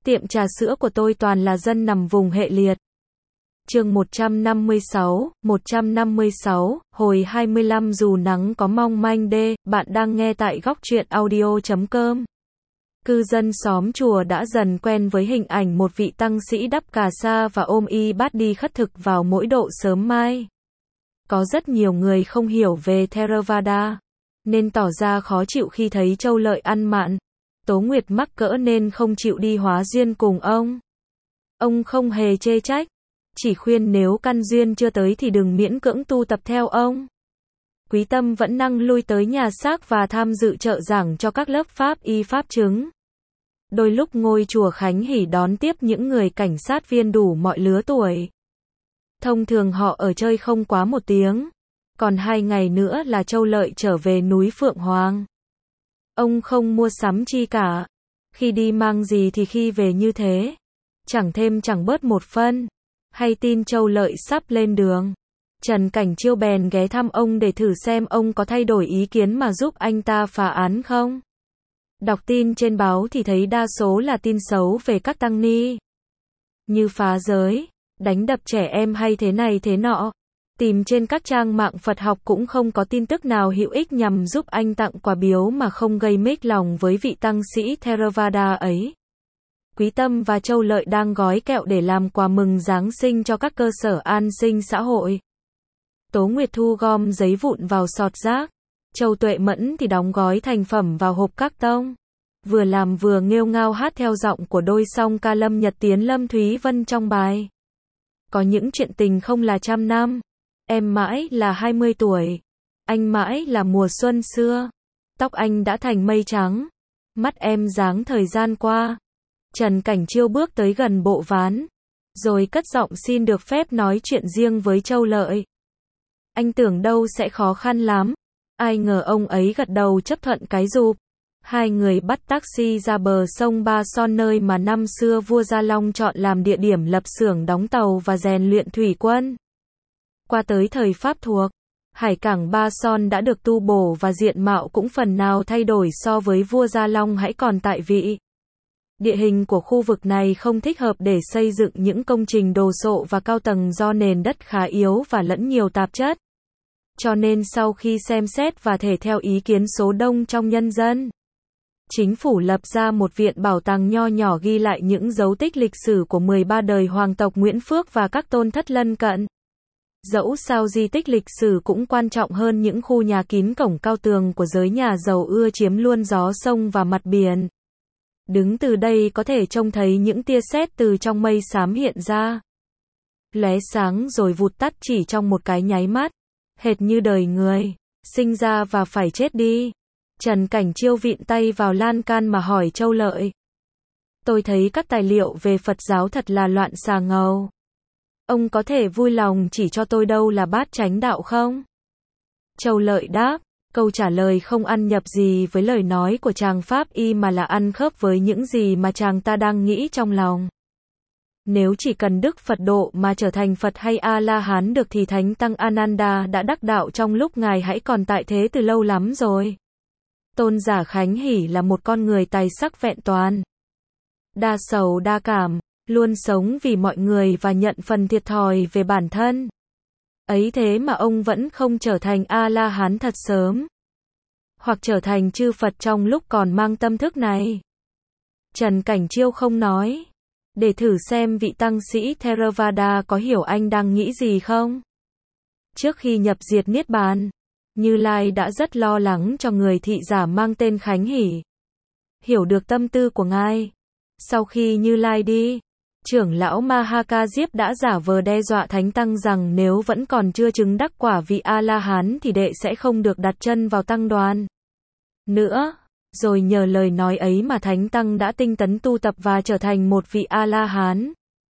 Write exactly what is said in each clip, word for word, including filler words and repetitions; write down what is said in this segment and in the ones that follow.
Tiệm trà sữa của tôi toàn là dân nằm vùng hệ liệt. Chương một trăm năm mươi sáu, một trăm năm mươi sáu, hồi hai mươi lăm dù nắng có mong manh đê, bạn đang nghe tại góc truyện audio chấm com. Cư dân xóm chùa đã dần quen với hình ảnh một vị tăng sĩ đắp cà sa và ôm y bát đi khất thực vào mỗi độ sớm mai. Có rất nhiều người không hiểu về Theravada, nên tỏ ra khó chịu khi thấy Châu Lợi ăn mặn. Tố Nguyệt mắc cỡ nên không chịu đi hóa duyên cùng ông. Ông không hề chê trách, chỉ khuyên nếu căn duyên chưa tới thì đừng miễn cưỡng tu tập theo ông. Quý Tâm vẫn năng lui tới nhà xác và tham dự trợ giảng cho các lớp pháp y pháp chứng. Đôi lúc ngôi chùa Khánh Hỷ đón tiếp những người cảnh sát viên đủ mọi lứa tuổi. Thông thường họ ở chơi không quá một tiếng. Còn hai ngày nữa là Châu Lợi trở về núi Phượng Hoàng. Ông không mua sắm chi cả. Khi đi mang gì thì khi về như thế. Chẳng thêm chẳng bớt một phân. Hay tin Châu Lợi sắp lên đường, Trần Cảnh Chiêu bèn ghé thăm ông để thử xem ông có thay đổi ý kiến mà giúp anh ta phá án không. Đọc tin trên báo thì thấy đa số là tin xấu về các tăng ni. Như phá giới, đánh đập trẻ em hay thế này thế nọ. Tìm trên các trang mạng Phật học cũng không có tin tức nào hữu ích nhằm giúp anh tặng quà biếu mà không gây mếch lòng với vị tăng sĩ Theravada ấy. Quý Tâm và Châu Lợi đang gói kẹo để làm quà mừng Giáng sinh cho các cơ sở an sinh xã hội. Tố Nguyệt thu gom giấy vụn vào sọt rác. Châu Tuệ Mẫn thì đóng gói thành phẩm vào hộp các tông. Vừa làm vừa nghêu ngao hát theo giọng của đôi song ca Lâm Nhật Tiến Lâm Thúy Vân trong bài. Có những chuyện tình không là trăm năm. Em mãi là hai mươi tuổi. Anh mãi là mùa xuân xưa. Tóc anh đã thành mây trắng. Mắt em dáng thời gian qua. Trần Cảnh Chiêu bước tới gần bộ ván, rồi cất giọng xin được phép nói chuyện riêng với Châu Lợi. Anh tưởng đâu sẽ khó khăn lắm. Ai ngờ ông ấy gật đầu chấp thuận cái rụp. Hai người bắt taxi ra bờ sông Ba Son nơi mà năm xưa vua Gia Long chọn làm địa điểm lập xưởng đóng tàu và rèn luyện thủy quân. Qua tới thời Pháp thuộc, hải cảng Ba Son đã được tu bổ và diện mạo cũng phần nào thay đổi so với vua Gia Long hãy còn tại vị. Địa hình của khu vực này không thích hợp để xây dựng những công trình đồ sộ và cao tầng do nền đất khá yếu và lẫn nhiều tạp chất. Cho nên sau khi xem xét và thể theo ý kiến số đông trong nhân dân, chính phủ lập ra một viện bảo tàng nho nhỏ ghi lại những dấu tích lịch sử của mười ba đời hoàng tộc Nguyễn Phước và các tôn thất lân cận. Dẫu sao di tích lịch sử cũng quan trọng hơn những khu nhà kín cổng cao tường của giới nhà giàu ưa chiếm luôn gió sông và mặt biển. Đứng từ đây có thể trông thấy những tia sét từ trong mây xám hiện ra. Lóe sáng rồi vụt tắt chỉ trong một cái nháy mắt. Hệt như đời người, sinh ra và phải chết đi. Trần Cảnh Chiêu vịn tay vào lan can mà hỏi Châu Lợi. Tôi thấy các tài liệu về Phật giáo thật là loạn xà ngầu. Ông có thể vui lòng chỉ cho tôi đâu là bát chánh đạo không? Châu Lợi đáp. Câu trả lời không ăn nhập gì với lời nói của chàng Pháp y mà là ăn khớp với những gì mà chàng ta đang nghĩ trong lòng. Nếu chỉ cần Đức Phật độ mà trở thành Phật hay A-la-hán được thì Thánh Tăng Ananda đã đắc đạo trong lúc ngài hãy còn tại thế từ lâu lắm rồi. Tôn giả Khánh Hỷ là một con người tài sắc vẹn toàn, đa sầu đa cảm, luôn sống vì mọi người và nhận phần thiệt thòi về bản thân. Ấy thế mà ông vẫn không trở thành A-la-hán thật sớm, hoặc trở thành chư Phật trong lúc còn mang tâm thức này. Trần Cảnh Chiêu không nói, để thử xem vị tăng sĩ Theravada có hiểu anh đang nghĩ gì không. Trước khi nhập diệt Niết Bàn, Như Lai đã rất lo lắng cho người thị giả mang tên Khánh Hỷ. Hiểu được tâm tư của ngài. Sau khi Như Lai đi, trưởng lão Mahaka Diếp đã giả vờ đe dọa Thánh Tăng rằng nếu vẫn còn chưa chứng đắc quả vị A-la-hán thì đệ sẽ không được đặt chân vào tăng đoàn nữa. Rồi nhờ lời nói ấy mà Thánh Tăng đã tinh tấn tu tập và trở thành một vị A-la-hán.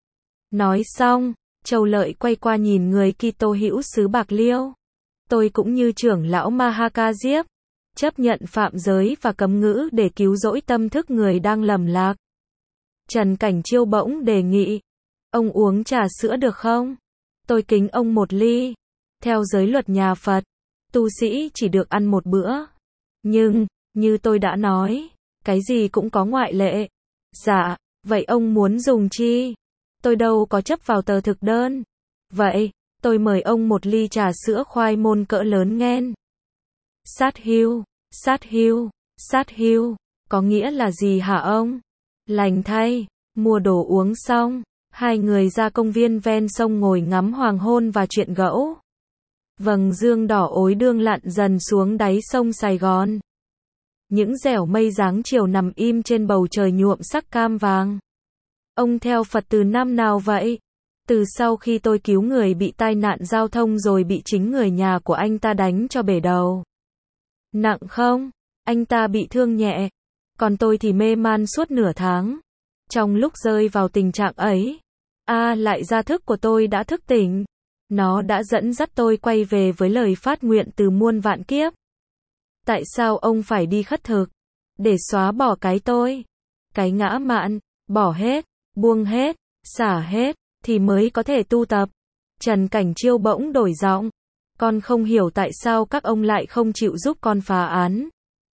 Nói xong, Châu Lợi quay qua nhìn người Kitô hữu xứ Bạc Liêu. Tôi cũng như trưởng lão Mahaka Diếp, chấp nhận phạm giới và cấm ngữ để cứu rỗi tâm thức người đang lầm lạc. Trần Cảnh Chiêu bỗng đề nghị. Ông uống trà sữa được không? Tôi kính ông một ly. Theo giới luật nhà Phật, tu sĩ chỉ được ăn một bữa. Nhưng, như tôi đã nói, cái gì cũng có ngoại lệ. Dạ, Vậy ông muốn dùng chi? Tôi đâu có chấp vào tờ thực đơn. Vậy, tôi mời ông một ly trà sữa khoai môn cỡ lớn nghen. Sát hưu, sát hưu, sát hưu, có nghĩa là gì hả ông? Lành thay, mua đồ uống xong, hai người ra công viên ven sông ngồi ngắm hoàng hôn và chuyện gẫu. Vầng dương đỏ ối đương lặn dần xuống đáy sông Sài Gòn. Những dẻo mây dáng chiều nằm im trên bầu trời nhuộm sắc cam vàng. Ông theo Phật từ năm nào vậy? Từ sau khi tôi cứu người bị tai nạn giao thông rồi bị chính người nhà của anh ta đánh cho bể đầu. Nặng không? Anh ta bị thương nhẹ. Còn tôi thì mê man suốt nửa tháng. Trong lúc rơi vào tình trạng ấy, a lại gia thức của tôi đã thức tỉnh. Nó đã dẫn dắt tôi quay về với lời phát nguyện từ muôn vạn kiếp. Tại sao ông phải đi khất thực? Để xóa bỏ cái tôi, cái ngã mạn, bỏ hết, buông hết, xả hết, thì mới có thể tu tập. Trần Cảnh Chiêu bỗng đổi giọng. Con không hiểu tại sao các ông lại không chịu giúp con phá án.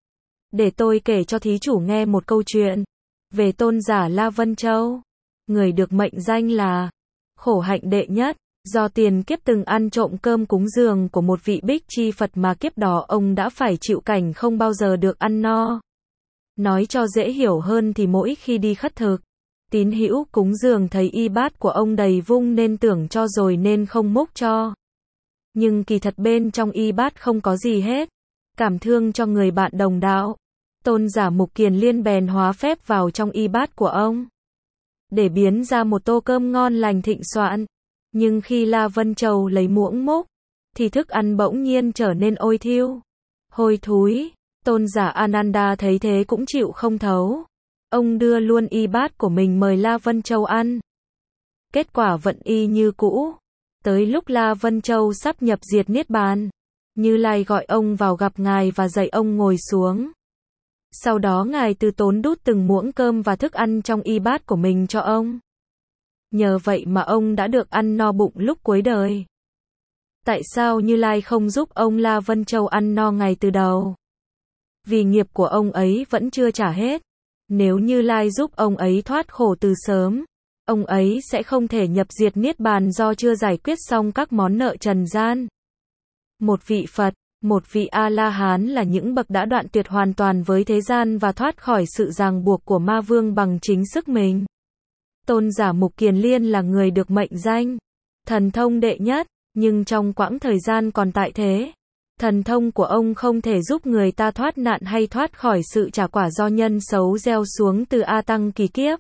Để tôi kể cho thí chủ nghe một câu chuyện về tôn giả La Vân Châu, người được mệnh danh là khổ hạnh đệ nhất, do tiền kiếp từng ăn trộm cơm cúng dường của một vị Bích Chi Phật mà kiếp đó ông đã phải chịu cảnh không bao giờ được ăn no. Nói cho dễ hiểu hơn thì mỗi khi đi khất thực, tín hữu cúng dường thấy y bát của ông đầy vung nên tưởng cho rồi nên không múc cho. Nhưng kỳ thật bên trong y bát không có gì hết. Cảm thương cho người bạn đồng đạo, tôn giả Mục Kiền Liên bèn hóa phép vào trong y bát của ông, để biến ra một tô cơm ngon lành thịnh soạn. Nhưng khi La Vân Châu lấy muỗng múc, thì thức ăn bỗng nhiên trở nên ôi thiêu, hôi thối. Tôn giả Ananda thấy thế cũng chịu không thấu. Ông đưa luôn y bát của mình mời La Vân Châu ăn. Kết quả vẫn y như cũ. Tới lúc La Vân Châu sắp nhập diệt niết bàn, Như Lai gọi ông vào gặp ngài và dạy ông ngồi xuống. Sau đó ngài từ tốn đút từng muỗng cơm và thức ăn trong y bát của mình cho ông. Nhờ vậy mà ông đã được ăn no bụng lúc cuối đời. Tại sao Như Lai không giúp ông La Vân Châu ăn no ngay từ đầu? Vì nghiệp của ông ấy vẫn chưa trả hết. Nếu Như Lai giúp ông ấy thoát khổ từ sớm, ông ấy sẽ không thể nhập diệt niết bàn do chưa giải quyết xong các món nợ trần gian. Một vị Phật, một vị A-la-hán là những bậc đã đoạn tuyệt hoàn toàn với thế gian và thoát khỏi sự ràng buộc của ma vương bằng chính sức mình. Tôn giả Mục Kiền Liên là người được mệnh danh thần thông đệ nhất, nhưng trong quãng thời gian còn tại thế, thần thông của ông không thể giúp người ta thoát nạn hay thoát khỏi sự trả quả do nhân xấu gieo xuống từ A Tăng kỳ kiếp.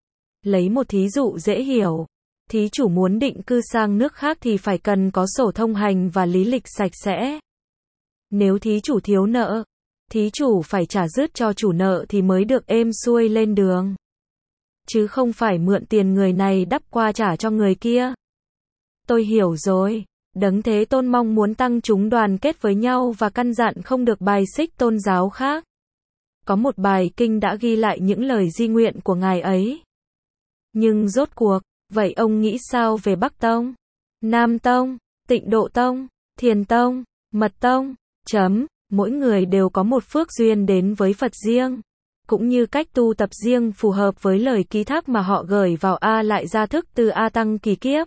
Lấy một thí dụ dễ hiểu, thí chủ muốn định cư sang nước khác thì phải cần có sổ thông hành và lý lịch sạch sẽ. Nếu thí chủ thiếu nợ, thí chủ phải trả dứt cho chủ nợ thì mới được êm xuôi lên đường. Chứ không phải mượn tiền người này đắp qua trả cho người kia. Tôi hiểu rồi. Đấng Thế Tôn mong muốn tăng chúng đoàn kết với nhau và căn dặn không được bài xích tôn giáo khác. Có một bài kinh đã ghi lại những lời di nguyện của ngài ấy. Nhưng rốt cuộc, vậy ông nghĩ sao về Bắc Tông, Nam Tông, Tịnh Độ Tông, Thiền Tông, Mật Tông? Chấm, mỗi người đều có một phước duyên đến với Phật riêng, cũng như cách tu tập riêng phù hợp với lời ký thác mà họ gửi vào A lại gia thức từ A Tăng kỳ kiếp.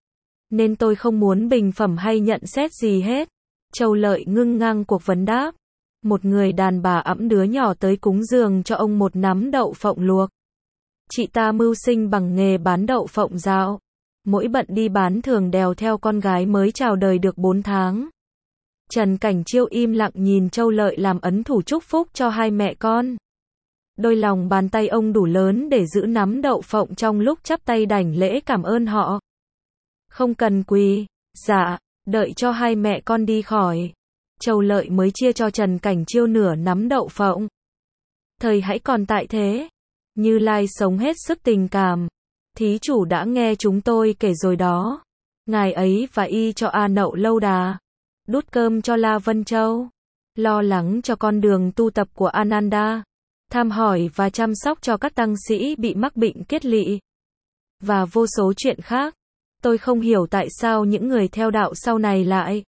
Nên tôi không muốn bình phẩm hay nhận xét gì hết. Châu Lợi ngưng ngang cuộc vấn đáp. Một người đàn bà ẵm đứa nhỏ tới cúng dường cho ông một nắm đậu phộng luộc. Chị ta mưu sinh bằng nghề bán đậu phộng dạo. Mỗi bận đi bán thường đèo theo con gái mới chào đời được bốn tháng. Trần Cảnh Chiêu im lặng nhìn Châu Lợi làm ấn thủ chúc phúc cho hai mẹ con. Đôi lòng bàn tay ông đủ lớn để giữ nắm đậu phộng trong lúc chắp tay đảnh lễ cảm ơn họ. Không cần quỳ, dạ, đợi cho hai mẹ con đi khỏi. Châu Lợi mới chia cho Trần Cảnh Chiêu nửa nắm đậu phộng. Thời hãy còn tại thế, Như Lai sống hết sức tình cảm. Thí chủ đã nghe chúng tôi kể rồi đó. Ngài ấy và y cho A Nậu Lâu Đà, đút cơm cho La Vân Châu, lo lắng cho con đường tu tập của Ananda, thăm hỏi và chăm sóc cho các tăng sĩ bị mắc bệnh kết lỵ, và vô số chuyện khác. Tôi không hiểu tại sao những người theo đạo sau này lại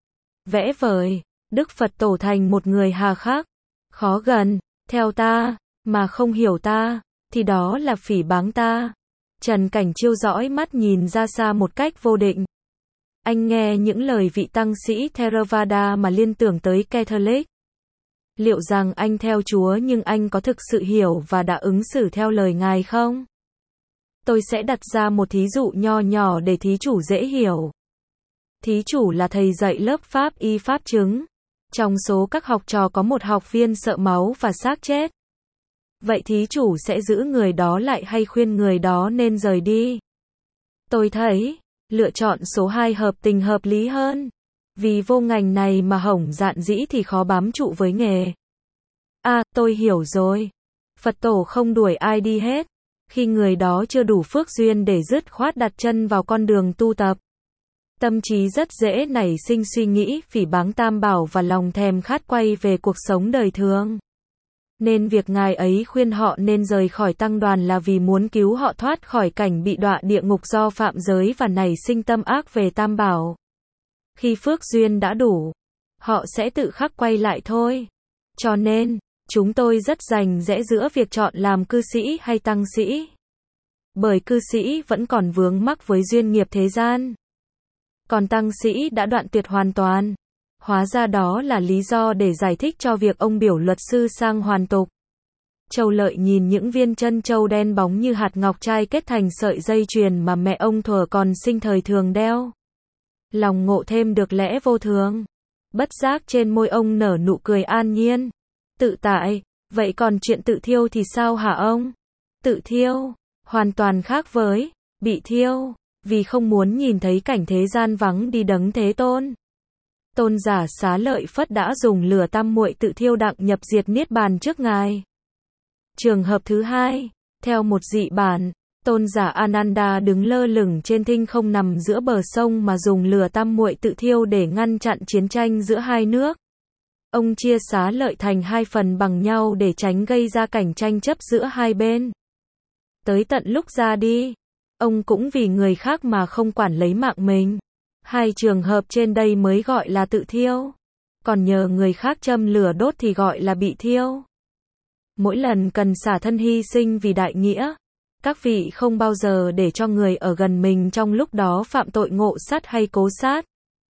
vẽ vời Đức Phật Tổ thành một người hà khắc, khó gần, theo ta, mà không hiểu ta. thì đó là phỉ báng ta. Trần Cảnh Chiêu dõi mắt nhìn ra xa một cách vô định. Anh nghe những lời vị tăng sĩ Theravada mà liên tưởng tới Catholic. Liệu rằng anh theo Chúa nhưng anh có thực sự hiểu và đã ứng xử theo lời Ngài không? Tôi sẽ đặt ra một thí dụ nho nhỏ để thí chủ dễ hiểu. Thí chủ là thầy dạy lớp Pháp y Pháp chứng. Trong số các học trò có một học viên sợ máu và xác chết. Vậy thí chủ sẽ giữ người đó lại hay khuyên người đó nên rời đi? Tôi thấy, lựa chọn số hai hợp tình hợp lý hơn. Vì vô ngành này mà hỏng dạn dĩ thì khó bám trụ với nghề. À, tôi hiểu rồi. Phật tổ không đuổi ai đi hết. Khi người đó chưa đủ phước duyên để dứt khoát đặt chân vào con đường tu tập. Tâm trí rất dễ nảy sinh suy nghĩ phỉ báng Tam Bảo và lòng thèm khát quay về cuộc sống đời thường. Nên việc Ngài ấy khuyên họ nên rời khỏi tăng đoàn là vì muốn cứu họ thoát khỏi cảnh bị đọa địa ngục do phạm giới và nảy sinh tâm ác về Tam Bảo. Khi phước duyên đã đủ, họ sẽ tự khắc quay lại thôi. Cho nên, chúng tôi rất rành rẽ giữa việc chọn làm cư sĩ hay tăng sĩ. Bởi cư sĩ vẫn còn vướng mắc với duyên nghiệp thế gian. Còn tăng sĩ đã đoạn tuyệt hoàn toàn. Hóa ra đó là lý do để giải thích cho việc ông biểu luật sư sang hoàn tục. Châu Lợi nhìn những viên chân châu đen bóng như hạt ngọc trai kết thành sợi dây chuyền mà mẹ ông thuở còn sinh thời thường đeo. Lòng ngộ thêm được lẽ vô thường. Bất giác trên môi ông nở nụ cười an nhiên. Tự tại, vậy còn chuyện tự thiêu thì sao hả ông? Tự thiêu, hoàn toàn khác với bị thiêu, vì không muốn nhìn thấy cảnh thế gian vắng đi đấng Thế Tôn. Tôn giả Xá Lợi Phất đã dùng lửa tam muội tự thiêu đặng nhập diệt niết bàn trước Ngài. Trường hợp thứ hai, theo một dị bản, Tôn giả Ananda đứng lơ lửng trên thinh không nằm giữa bờ sông mà dùng lửa tam muội tự thiêu để ngăn chặn chiến tranh giữa hai nước. Ông chia Xá Lợi thành hai phần bằng nhau để tránh gây ra cảnh tranh chấp giữa hai bên. Tới tận lúc ra đi, ông cũng vì người khác mà không quản lấy mạng mình. Hai trường hợp trên đây mới gọi là tự thiêu. Còn nhờ người khác châm lửa đốt thì gọi là bị thiêu. Mỗi lần cần xả thân hy sinh vì đại nghĩa, các vị không bao giờ để cho người ở gần mình trong lúc đó phạm tội ngộ sát hay cố sát.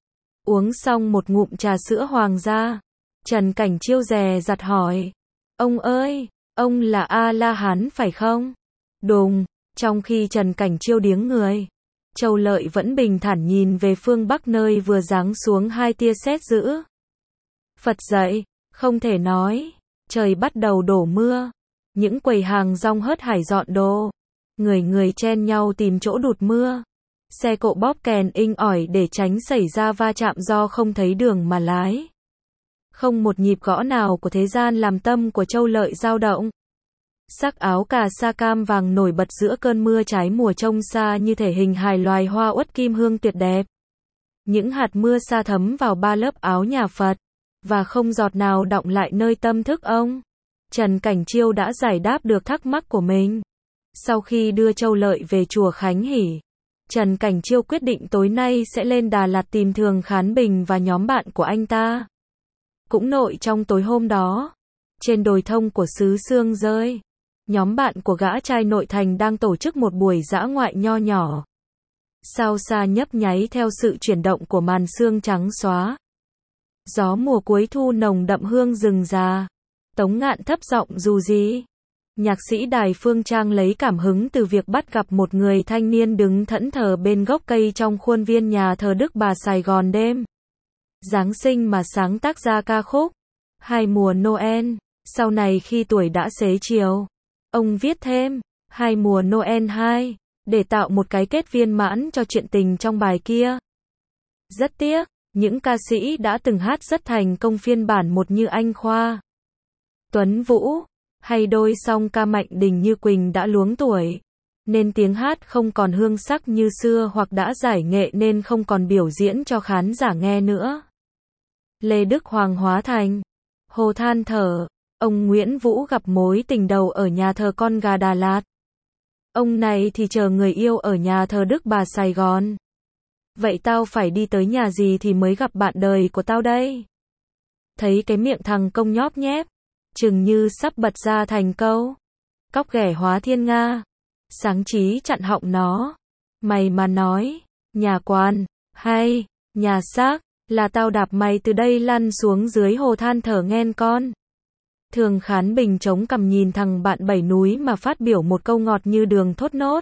Uống xong một ngụm trà sữa hoàng gia, Trần Cảnh Chiêu dè dặt hỏi. Ông ơi, ông là A-la-hán phải không? Đùng, trong khi Trần Cảnh Chiêu điếng người, Châu Lợi vẫn bình thản nhìn về phương Bắc nơi vừa giáng xuống hai tia sét dữ. Phật dạy, không thể nói. Trời bắt đầu đổ mưa. Những quầy hàng rong hớt hải dọn đồ. Người người chen nhau tìm chỗ đụt mưa. Xe cộ bóp kèn inh ỏi để tránh xảy ra va chạm do không thấy đường mà lái. Không một nhịp gõ nào của thế gian làm tâm của Châu Lợi dao động. Sắc áo cà sa cam vàng nổi bật giữa cơn mưa trái mùa trông xa như thể hình hài loài hoa uất kim hương tuyệt đẹp. Những hạt mưa sa thấm vào ba lớp áo nhà Phật, và không giọt nào đọng lại nơi tâm thức ông. Trần Cảnh Chiêu đã giải đáp được thắc mắc của mình. Sau khi đưa Châu Lợi về chùa Khánh Hỷ, Trần Cảnh Chiêu quyết định tối nay sẽ lên Đà Lạt tìm Thường Khán Bình và nhóm bạn của anh ta. Cũng nội trong tối hôm đó, trên đồi thông của xứ Sương Rơi, nhóm bạn của gã trai nội thành đang tổ chức một buổi dã ngoại nho nhỏ. Sao xa nhấp nháy theo sự chuyển động của màn sương trắng xóa. Gió mùa cuối thu nồng đậm hương rừng già. Tống Ngạn thấp giọng dù gì. Nhạc sĩ Đài Phương Trang lấy cảm hứng từ việc bắt gặp một người thanh niên đứng thẫn thờ bên gốc cây trong khuôn viên nhà thờ Đức Bà Sài Gòn đêm Giáng sinh mà sáng tác ra ca khúc Hai mùa Noel. Sau này khi tuổi đã xế chiều, ông viết thêm Hai mùa Noel hai để tạo một cái kết viên mãn cho chuyện tình trong bài kia. Rất tiếc, những ca sĩ đã từng hát rất thành công phiên bản một như anh Khoa, Tuấn Vũ, hay đôi song ca Mạnh Đình Như Quỳnh đã luống tuổi, nên tiếng hát không còn hương sắc như xưa hoặc đã giải nghệ nên không còn biểu diễn cho khán giả nghe nữa. Lê Đức Hoàng hóa thành Hồ than thở, ông Nguyễn Vũ gặp mối tình đầu ở nhà thờ Con Gà Đà Lạt. Ông này thì chờ người yêu ở nhà thờ Đức Bà Sài Gòn. Vậy tao phải đi tới nhà gì thì mới gặp bạn đời của tao đây? Thấy cái miệng thằng công nhóp nhép, chừng như sắp bật ra thành câu. Cóc ghẻ hóa thiên nga. Sáng chí chặn họng nó. Mày mà nói, nhà quan, hay, nhà xác, là tao đạp mày từ đây lăn xuống dưới hồ than thở nghen con. Thường Khán Bình chống cằm nhìn thằng bạn bảy núi mà phát biểu một câu ngọt như đường thốt nốt.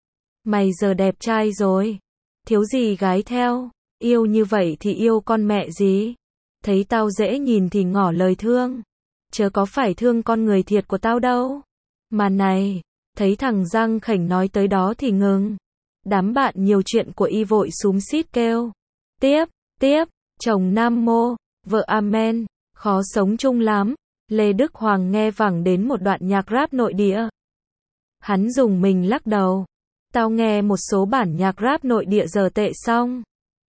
Mày giờ đẹp trai rồi. Thiếu gì gái theo. Yêu như vậy thì yêu con mẹ gì. Thấy tao dễ nhìn thì ngỏ lời thương. Chớ có phải thương con người thiệt của tao đâu. Mà này, thấy thằng Giang Khảnh nói tới đó thì ngừng. Đám bạn nhiều chuyện của y vội xúm xít kêu. Tiếp, tiếp, chồng Nam Mô, vợ Amen, khó sống chung lắm. Lê Đức Hoàng nghe vẳng đến một đoạn nhạc rap nội địa. Hắn dùng mình lắc đầu. Tao nghe một số bản nhạc rap nội địa giờ tệ xong.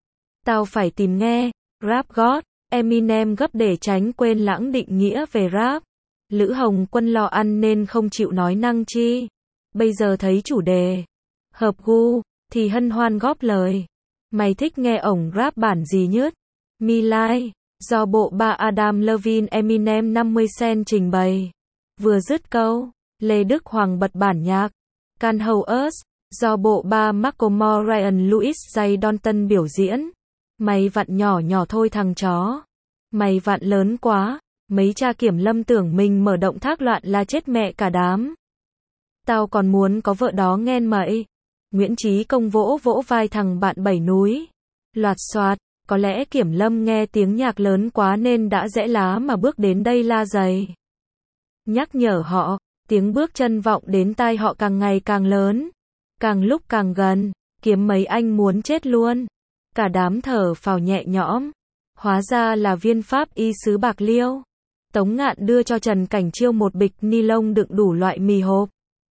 Tao phải tìm nghe, rap God, Eminem gấp để tránh quên lãng định nghĩa về rap. Lữ Hồng Quân lo ăn nên không chịu nói năng chi. Bây giờ thấy chủ đề hợp gu, thì hân hoan góp lời. Mày thích nghe ổng rap bản gì nhất? Me Like, do bộ ba Adam Levine Eminem năm mươi cent trình bày. Vừa dứt câu, Lê Đức Hoàng bật bản nhạc Can't Hold Us, do bộ ba Macklemore Ryan Lewis Jay Dalton biểu diễn. Mày vặn nhỏ nhỏ thôi thằng chó. Mày vặn lớn quá. Mấy cha kiểm lâm tưởng mình mở động thác loạn là chết mẹ cả đám. Tao còn muốn có vợ đó nghen mậy. Nguyễn Chí Công vỗ vỗ vai thằng bạn bảy núi. Loạt xoạt, có lẽ kiểm lâm nghe tiếng nhạc lớn quá nên đã rẽ lá mà bước đến đây la giày. Nhắc nhở họ, tiếng bước chân vọng đến tai họ càng ngày càng lớn. Càng lúc càng gần, kiếm mấy anh muốn chết luôn. Cả đám thở phào nhẹ nhõm. Hóa ra là viên pháp y sứ Bạc Liêu. Tống Ngạn đưa cho Trần Cảnh Chiêu một bịch ni lông đựng đủ loại mì hộp.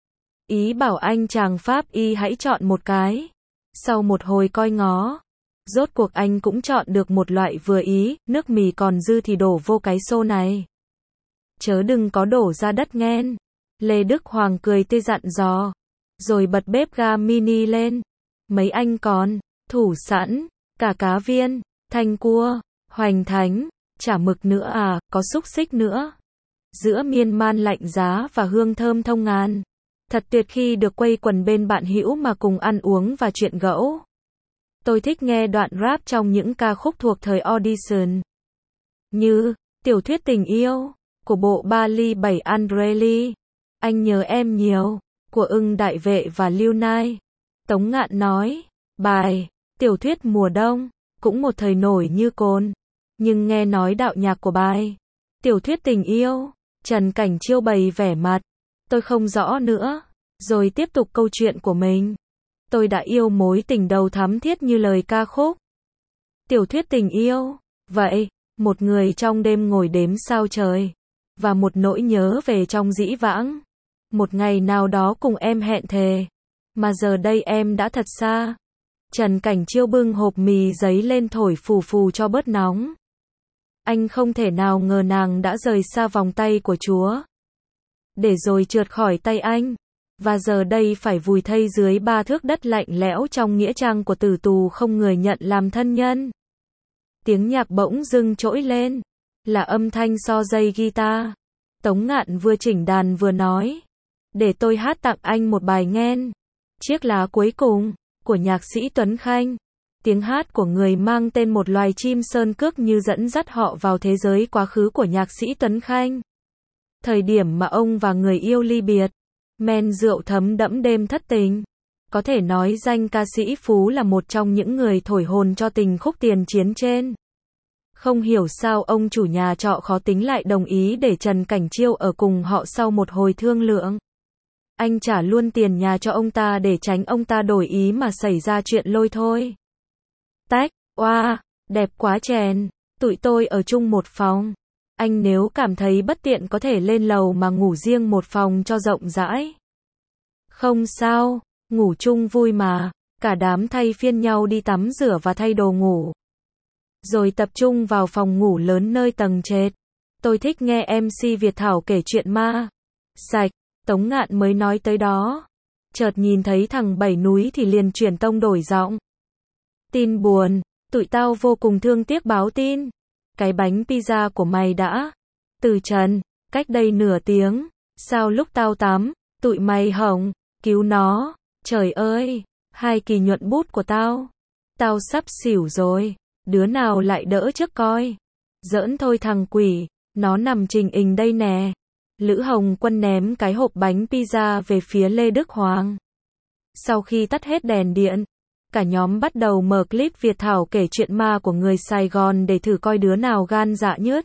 Ý bảo anh chàng pháp y hãy chọn một cái. Sau một hồi coi ngó, rốt cuộc anh cũng chọn được một loại vừa ý, nước mì còn dư thì đổ vô cái xô này. Chớ đừng có đổ ra đất nghen. Lê Đức Hoàng cười tươi dặn dò. Rồi bật bếp ga mini lên. Mấy anh còn thủ sẵn cả cá viên, thanh cua, hoành thánh, chả mực nữa à, có xúc xích nữa. Giữa miên man lạnh giá và hương thơm thông ngàn. Thật tuyệt khi được quây quần bên bạn hữu mà cùng ăn uống và chuyện gẫu. Tôi thích nghe đoạn rap trong những ca khúc thuộc thời Audition. Như, Tiểu thuyết tình yêu, của bộ ba ly bảy Andre Lee. Anh nhớ em nhiều, của Ưng Đại Vệ và Lưu Nai. Tống Ngạn nói, bài, Tiểu thuyết mùa đông, cũng một thời nổi như cồn. Nhưng nghe nói đạo nhạc của bài, Tiểu thuyết tình yêu, Trần Cảnh Chiêu bày vẻ mặt. Tôi không rõ nữa. Rồi tiếp tục câu chuyện của mình. Tôi đã yêu mối tình đầu thắm thiết như lời ca khúc. Tiểu thuyết tình yêu. Vậy, một người trong đêm ngồi đếm sao trời. Và một nỗi nhớ về trong dĩ vãng. Một ngày nào đó cùng em hẹn thề. Mà giờ đây em đã thật xa. Trần Cảnh Chiêu bưng hộp mì giấy lên thổi phù phù cho bớt nóng. Anh không thể nào ngờ nàng đã rời xa vòng tay của Chúa. Để rồi trượt khỏi tay anh. Và giờ đây phải vùi thây dưới ba thước đất lạnh lẽo trong nghĩa trang của tử tù không người nhận làm thân nhân. Tiếng nhạc bỗng dưng trỗi lên. Là âm thanh so dây guitar. Tống Ngạn vừa chỉnh đàn vừa nói. Để tôi hát tặng anh một bài nghen. Chiếc lá cuối cùng, của nhạc sĩ Tuấn Khanh. Tiếng hát của người mang tên một loài chim sơn cước như dẫn dắt họ vào thế giới quá khứ của nhạc sĩ Tuấn Khanh. Thời điểm mà ông và người yêu ly biệt. Men rượu thấm đẫm đêm thất tình. Có thể nói danh ca sĩ Phú là một trong những người thổi hồn cho tình khúc tiền chiến trên. Không hiểu sao ông chủ nhà trọ khó tính lại đồng ý để Trần Cảnh Chiêu ở cùng họ sau một hồi thương lượng. Anh trả luôn tiền nhà cho ông ta để tránh ông ta đổi ý mà xảy ra chuyện lôi thôi. Tách, oa, đẹp quá chèn, tụi tôi ở chung một phòng. Anh nếu cảm thấy bất tiện có thể lên lầu mà ngủ riêng một phòng cho rộng rãi. Không sao, ngủ chung vui mà. Cả đám thay phiên nhau đi tắm rửa và thay đồ ngủ. Rồi tập trung vào phòng ngủ lớn nơi tầng trệt. Tôi thích nghe em xê Việt Thảo kể chuyện ma. Sạch, Tống Ngạn mới nói tới đó. Chợt nhìn thấy thằng Bảy Núi thì liền chuyển tông đổi giọng. Tin buồn, tụi tao vô cùng thương tiếc báo tin. Cái bánh pizza của mày đã từ trần, cách đây nửa tiếng. Sao lúc tao tắm, Tụi mày hỏng, cứu nó, trời ơi, hai kỳ nhuận bút của tao. Tao sắp xỉu rồi, đứa nào lại đỡ trước coi. Giỡn thôi thằng quỷ, nó nằm trình hình đây nè. Lữ Hồng Quân ném cái hộp bánh pizza về phía Lê Đức Hoàng. Sau khi tắt hết đèn điện, cả nhóm bắt đầu mở clip Việt Thảo kể chuyện ma của người Sài Gòn để thử coi đứa nào gan dạ nhất.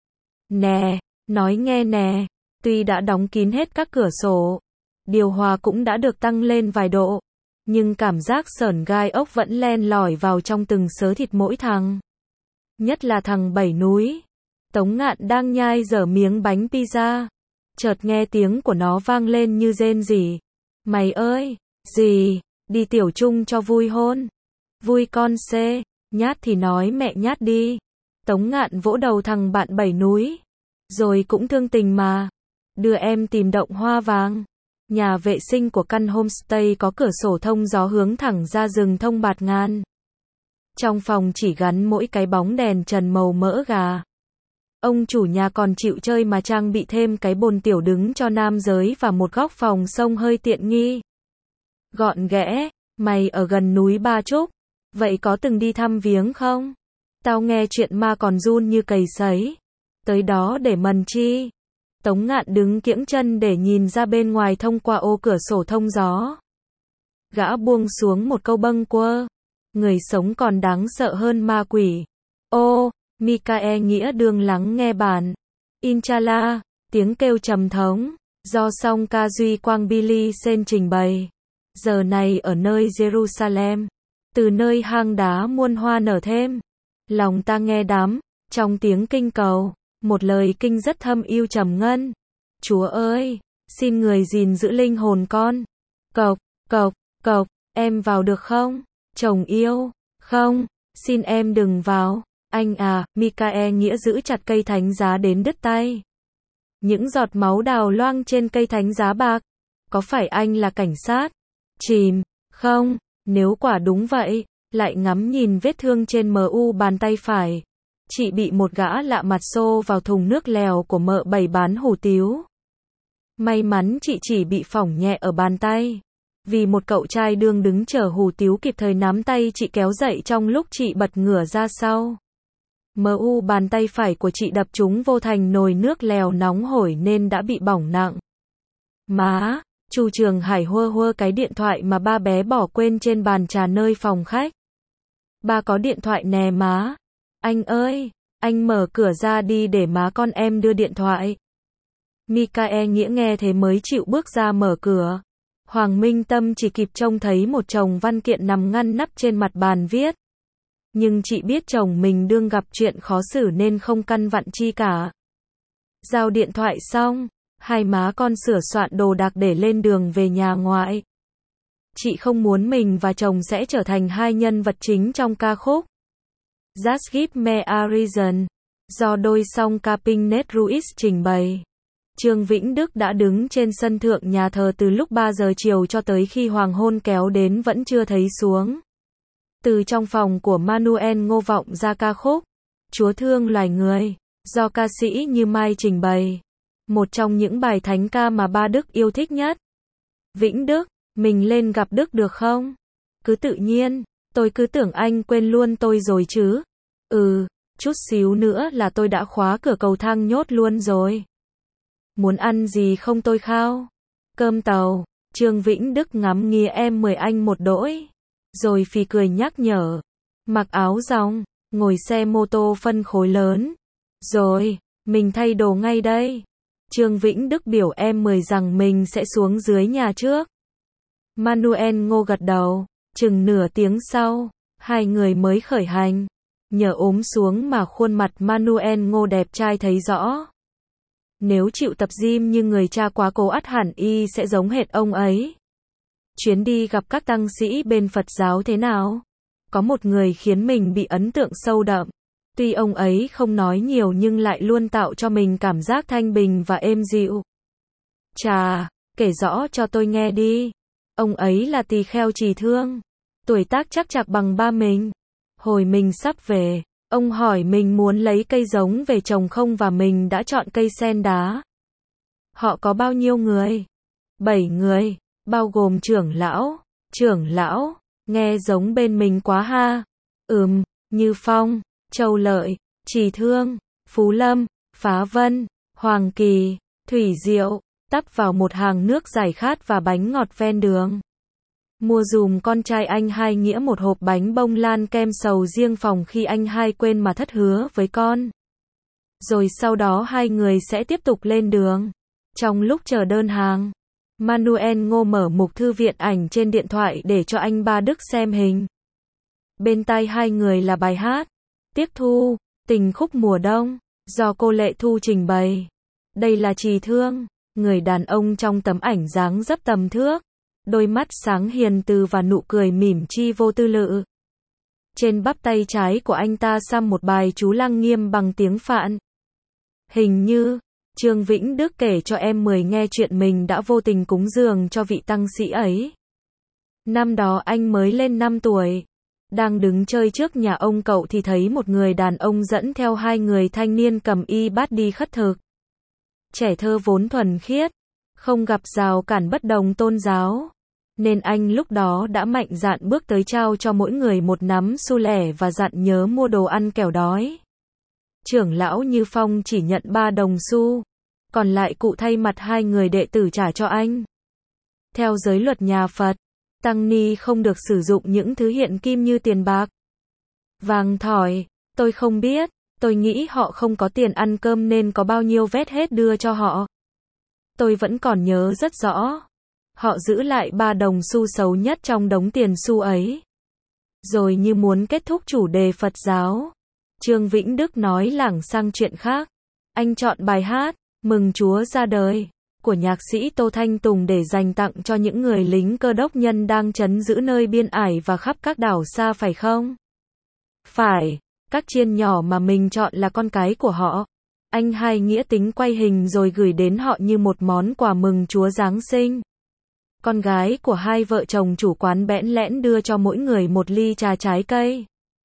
Nè, nói nghe nè, tuy đã đóng kín hết các cửa sổ, điều hòa cũng đã được tăng lên vài độ, nhưng cảm giác sởn gai ốc vẫn len lỏi vào trong từng xớ thịt mỗi thằng. Nhất là thằng Bảy Núi. Tống Ngạn đang nhai dở miếng bánh pizza, chợt nghe tiếng của nó vang lên như rên rỉ. Mày ơi, gì, đi tiểu chung cho vui hôn. Vui con xê, nhát thì nói mẹ nhát đi. Tống Ngạn vỗ đầu thằng bạn Bảy Núi. Rồi cũng thương tình mà. Đưa em tìm động hoa vàng. Nhà vệ sinh của căn homestay có cửa sổ thông gió hướng thẳng ra rừng thông bạt ngàn. Trong phòng chỉ gắn mỗi cái bóng đèn trần màu mỡ gà. Ông chủ nhà còn chịu chơi mà trang bị thêm cái bồn tiểu đứng cho nam giới và một góc phòng sông hơi tiện nghi. Gọn ghẽ, mày ở gần núi Ba Trúc, vậy có từng đi thăm viếng không? Tao nghe chuyện ma còn run như cầy sấy. Tới đó để mần chi? Tống Ngạn đứng kiễng chân để nhìn ra bên ngoài thông qua ô cửa sổ thông gió. Gã buông xuống một câu bâng quơ. Người sống còn đáng sợ hơn ma quỷ. Ô, Mikael Nghĩa đương lắng nghe bản. Inchallah, tiếng kêu trầm thống, do song ca duy quang Billy Sen trình bày. Giờ này ở nơi Jerusalem, từ nơi hang đá muôn hoa nở thêm. Lòng ta nghe đắm, trong tiếng kinh cầu, một lời kinh rất thâm yêu trầm ngân. Chúa ơi, xin người gìn giữ linh hồn con. Cộc, cộc, cộc, em vào được không? Chồng yêu, không, xin em đừng vào. Anh à, Mikael Nghĩa giữ chặt cây thánh giá đến đứt tay. Những giọt máu đào loang trên cây thánh giá bạc. Có phải anh là cảnh sát? Chìm, không, nếu quả đúng vậy, lại ngắm nhìn vết thương trên em u bàn tay phải. Chị bị một gã lạ mặt xô vào thùng nước lèo của mợ bày bán hủ tiếu. May mắn chị chỉ bị phỏng nhẹ ở bàn tay. Vì một cậu trai đương đứng chờ hủ tiếu kịp thời nắm tay chị kéo dậy trong lúc chị bật ngửa ra sau. em u bàn tay phải của chị đập trúng vô thành nồi nước lèo nóng hổi nên đã bị bỏng nặng. Má, Chu Trường Hải hơ hơ cái điện thoại mà ba bé bỏ quên trên bàn trà nơi phòng khách. Ba có điện thoại nè má. Anh ơi, anh mở cửa ra đi để má con em đưa điện thoại. Mikael Nghĩa nghe thế mới chịu bước ra mở cửa. Hoàng Minh Tâm chỉ kịp trông thấy một chồng văn kiện nằm ngăn nắp trên mặt bàn viết. Nhưng chị biết chồng mình đương gặp chuyện khó xử nên không căn vặn chi cả. Giao điện thoại xong, hai má con sửa soạn đồ đạc để lên đường về nhà ngoại. Chị không muốn mình và chồng sẽ trở thành hai nhân vật chính trong ca khúc Just Give Me a Reason, do đôi song ca Pink Nết Ruiz trình bày. Trương Vĩnh Đức đã đứng trên sân thượng nhà thờ từ lúc ba giờ chiều cho tới khi hoàng hôn kéo đến vẫn chưa thấy xuống. Từ trong phòng của Manuel Ngô vọng ra ca khúc Chúa thương loài người, do ca sĩ Như Mai trình bày. Một trong những bài thánh ca mà ba Đức yêu thích nhất. Vĩnh Đức, mình lên gặp Đức được không? Cứ tự nhiên, tôi cứ tưởng anh quên luôn tôi rồi chứ. Ừ, chút xíu nữa là tôi đã khóa cửa cầu thang nhốt luôn rồi. Muốn ăn gì không tôi khao? Cơm tàu. Trương Vĩnh Đức ngắm nghía em mời anh một đỗi. Rồi phì cười nhắc nhở. Mặc áo rong, ngồi xe mô tô phân khối lớn. Rồi, mình thay đồ ngay đây. Trương Vĩnh Đức biểu em mời rằng mình sẽ xuống dưới nhà trước. Manuel Ngô gật đầu. Chừng nửa tiếng sau, hai người mới khởi hành. Nhờ ốm xuống mà khuôn mặt Manuel Ngô đẹp trai thấy rõ. Nếu chịu tập gym như người cha quá cố ắt hẳn y sẽ giống hệt ông ấy. Chuyến đi gặp các tăng sĩ bên Phật giáo thế nào? Có một người khiến mình bị ấn tượng sâu đậm. Tuy ông ấy không nói nhiều nhưng lại luôn tạo cho mình cảm giác thanh bình và êm dịu. Chà, kể rõ cho tôi nghe đi. Ông ấy là tỳ kheo Trì Thương. Tuổi tác chắc chạc bằng ba mình. Hồi mình sắp về, ông hỏi mình muốn lấy cây giống về trồng không và mình đã chọn cây sen đá. Họ có bao nhiêu người? Bảy người, bao gồm trưởng lão. Trưởng lão, nghe giống bên mình quá ha. Ừm, Như Phong, Châu Lợi, Trì Thương, Phú Lâm, Phá Vân, Hoàng Kỳ, Thủy Diệu, tấp vào một hàng nước giải khát và bánh ngọt ven đường. Mua dùm con trai anh hai Nghĩa một hộp bánh bông lan kem sầu riêng phòng khi anh hai quên mà thất hứa với con. Rồi sau đó hai người sẽ tiếp tục lên đường. Trong lúc chờ đơn hàng, Manuel Ngô mở mục thư viện ảnh trên điện thoại để cho anh ba Đức xem hình. Bên tai hai người là bài hát Tiếc Thu, tình khúc mùa đông, do cô Lệ Thu trình bày. Đây là Trì Thương, người đàn ông trong tấm ảnh dáng dấp tầm thước, đôi mắt sáng hiền từ và nụ cười mỉm chi vô tư lự. Trên bắp tay trái của anh ta xăm một bài chú Lăng Nghiêm bằng tiếng Phạn. Hình như, Trương Vĩnh Đức kể cho em Mười nghe chuyện mình đã vô tình cúng dường cho vị tăng sĩ ấy. Năm đó anh mới lên năm tuổi. Đang đứng chơi trước nhà ông cậu thì thấy một người đàn ông dẫn theo hai người thanh niên cầm y bát đi khất thực. Trẻ thơ vốn thuần khiết, không gặp rào cản bất đồng tôn giáo, nên anh lúc đó đã mạnh dạn bước tới trao cho mỗi người một nắm xu lẻ và dặn nhớ mua đồ ăn kẻo đói. Trưởng lão Như Phong chỉ nhận ba đồng xu, còn lại cụ thay mặt hai người đệ tử trả cho anh. Theo giới luật nhà Phật, tăng ni không được sử dụng những thứ hiện kim như tiền bạc, vàng thỏi. Tôi không biết, tôi nghĩ họ không có tiền ăn cơm nên có bao nhiêu vét hết đưa cho họ. Tôi vẫn còn nhớ rất rõ. Họ giữ lại ba đồng xu xấu nhất trong đống tiền xu ấy. Rồi như muốn kết thúc chủ đề Phật giáo, Trương Vĩnh Đức nói lảng sang chuyện khác. Anh chọn bài hát Mừng Chúa ra đời của nhạc sĩ Tô Thanh Tùng để dành tặng cho những người lính cơ đốc nhân đang trấn giữ nơi biên ải và khắp các đảo xa phải không? Phải, các chiên nhỏ mà mình chọn là con cái của họ. Anh hai Nghĩa tính quay hình rồi gửi đến họ như một món quà mừng Chúa Giáng sinh. Con gái của hai vợ chồng chủ quán bẽn lẽn đưa cho mỗi người một ly trà trái cây.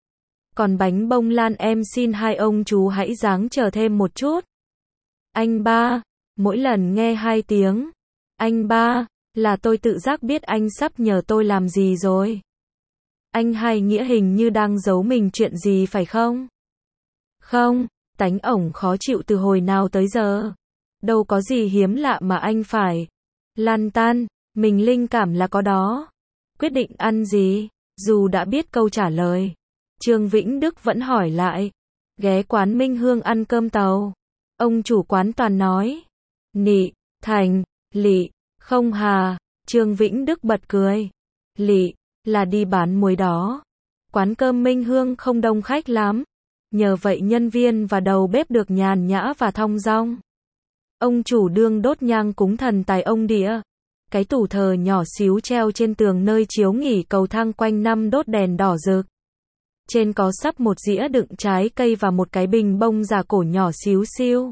Còn bánh bông lan em xin hai ông chú hãy ráng chờ thêm một chút. Anh ba, mỗi lần nghe hai tiếng anh ba là tôi tự giác biết anh sắp nhờ tôi làm gì rồi. Anh hai Nghĩa hình như đang giấu mình chuyện gì phải không? Không, tánh ổng khó chịu từ hồi nào tới giờ. Đâu có gì hiếm lạ mà anh phải lan tan, mình linh cảm là có đó. Quyết định ăn gì? Dù đã biết câu trả lời, Trương Vĩnh Đức vẫn hỏi lại. Ghé quán Minh Hương ăn cơm tàu. Ông chủ quán toàn nói. Nị, thành, lị, không hà. Trương Vĩnh Đức bật cười. Lị, là đi bán muối đó. Quán cơm Minh Hương không đông khách lắm. Nhờ vậy nhân viên và đầu bếp được nhàn nhã và thong dong. Ông chủ đương đốt nhang cúng thần tài ông địa. Cái tủ thờ nhỏ xíu treo trên tường nơi chiếu nghỉ cầu thang quanh năm đốt đèn đỏ rực. Trên có sắp một dĩa đựng trái cây và một cái bình bông giả cổ nhỏ xíu xiu.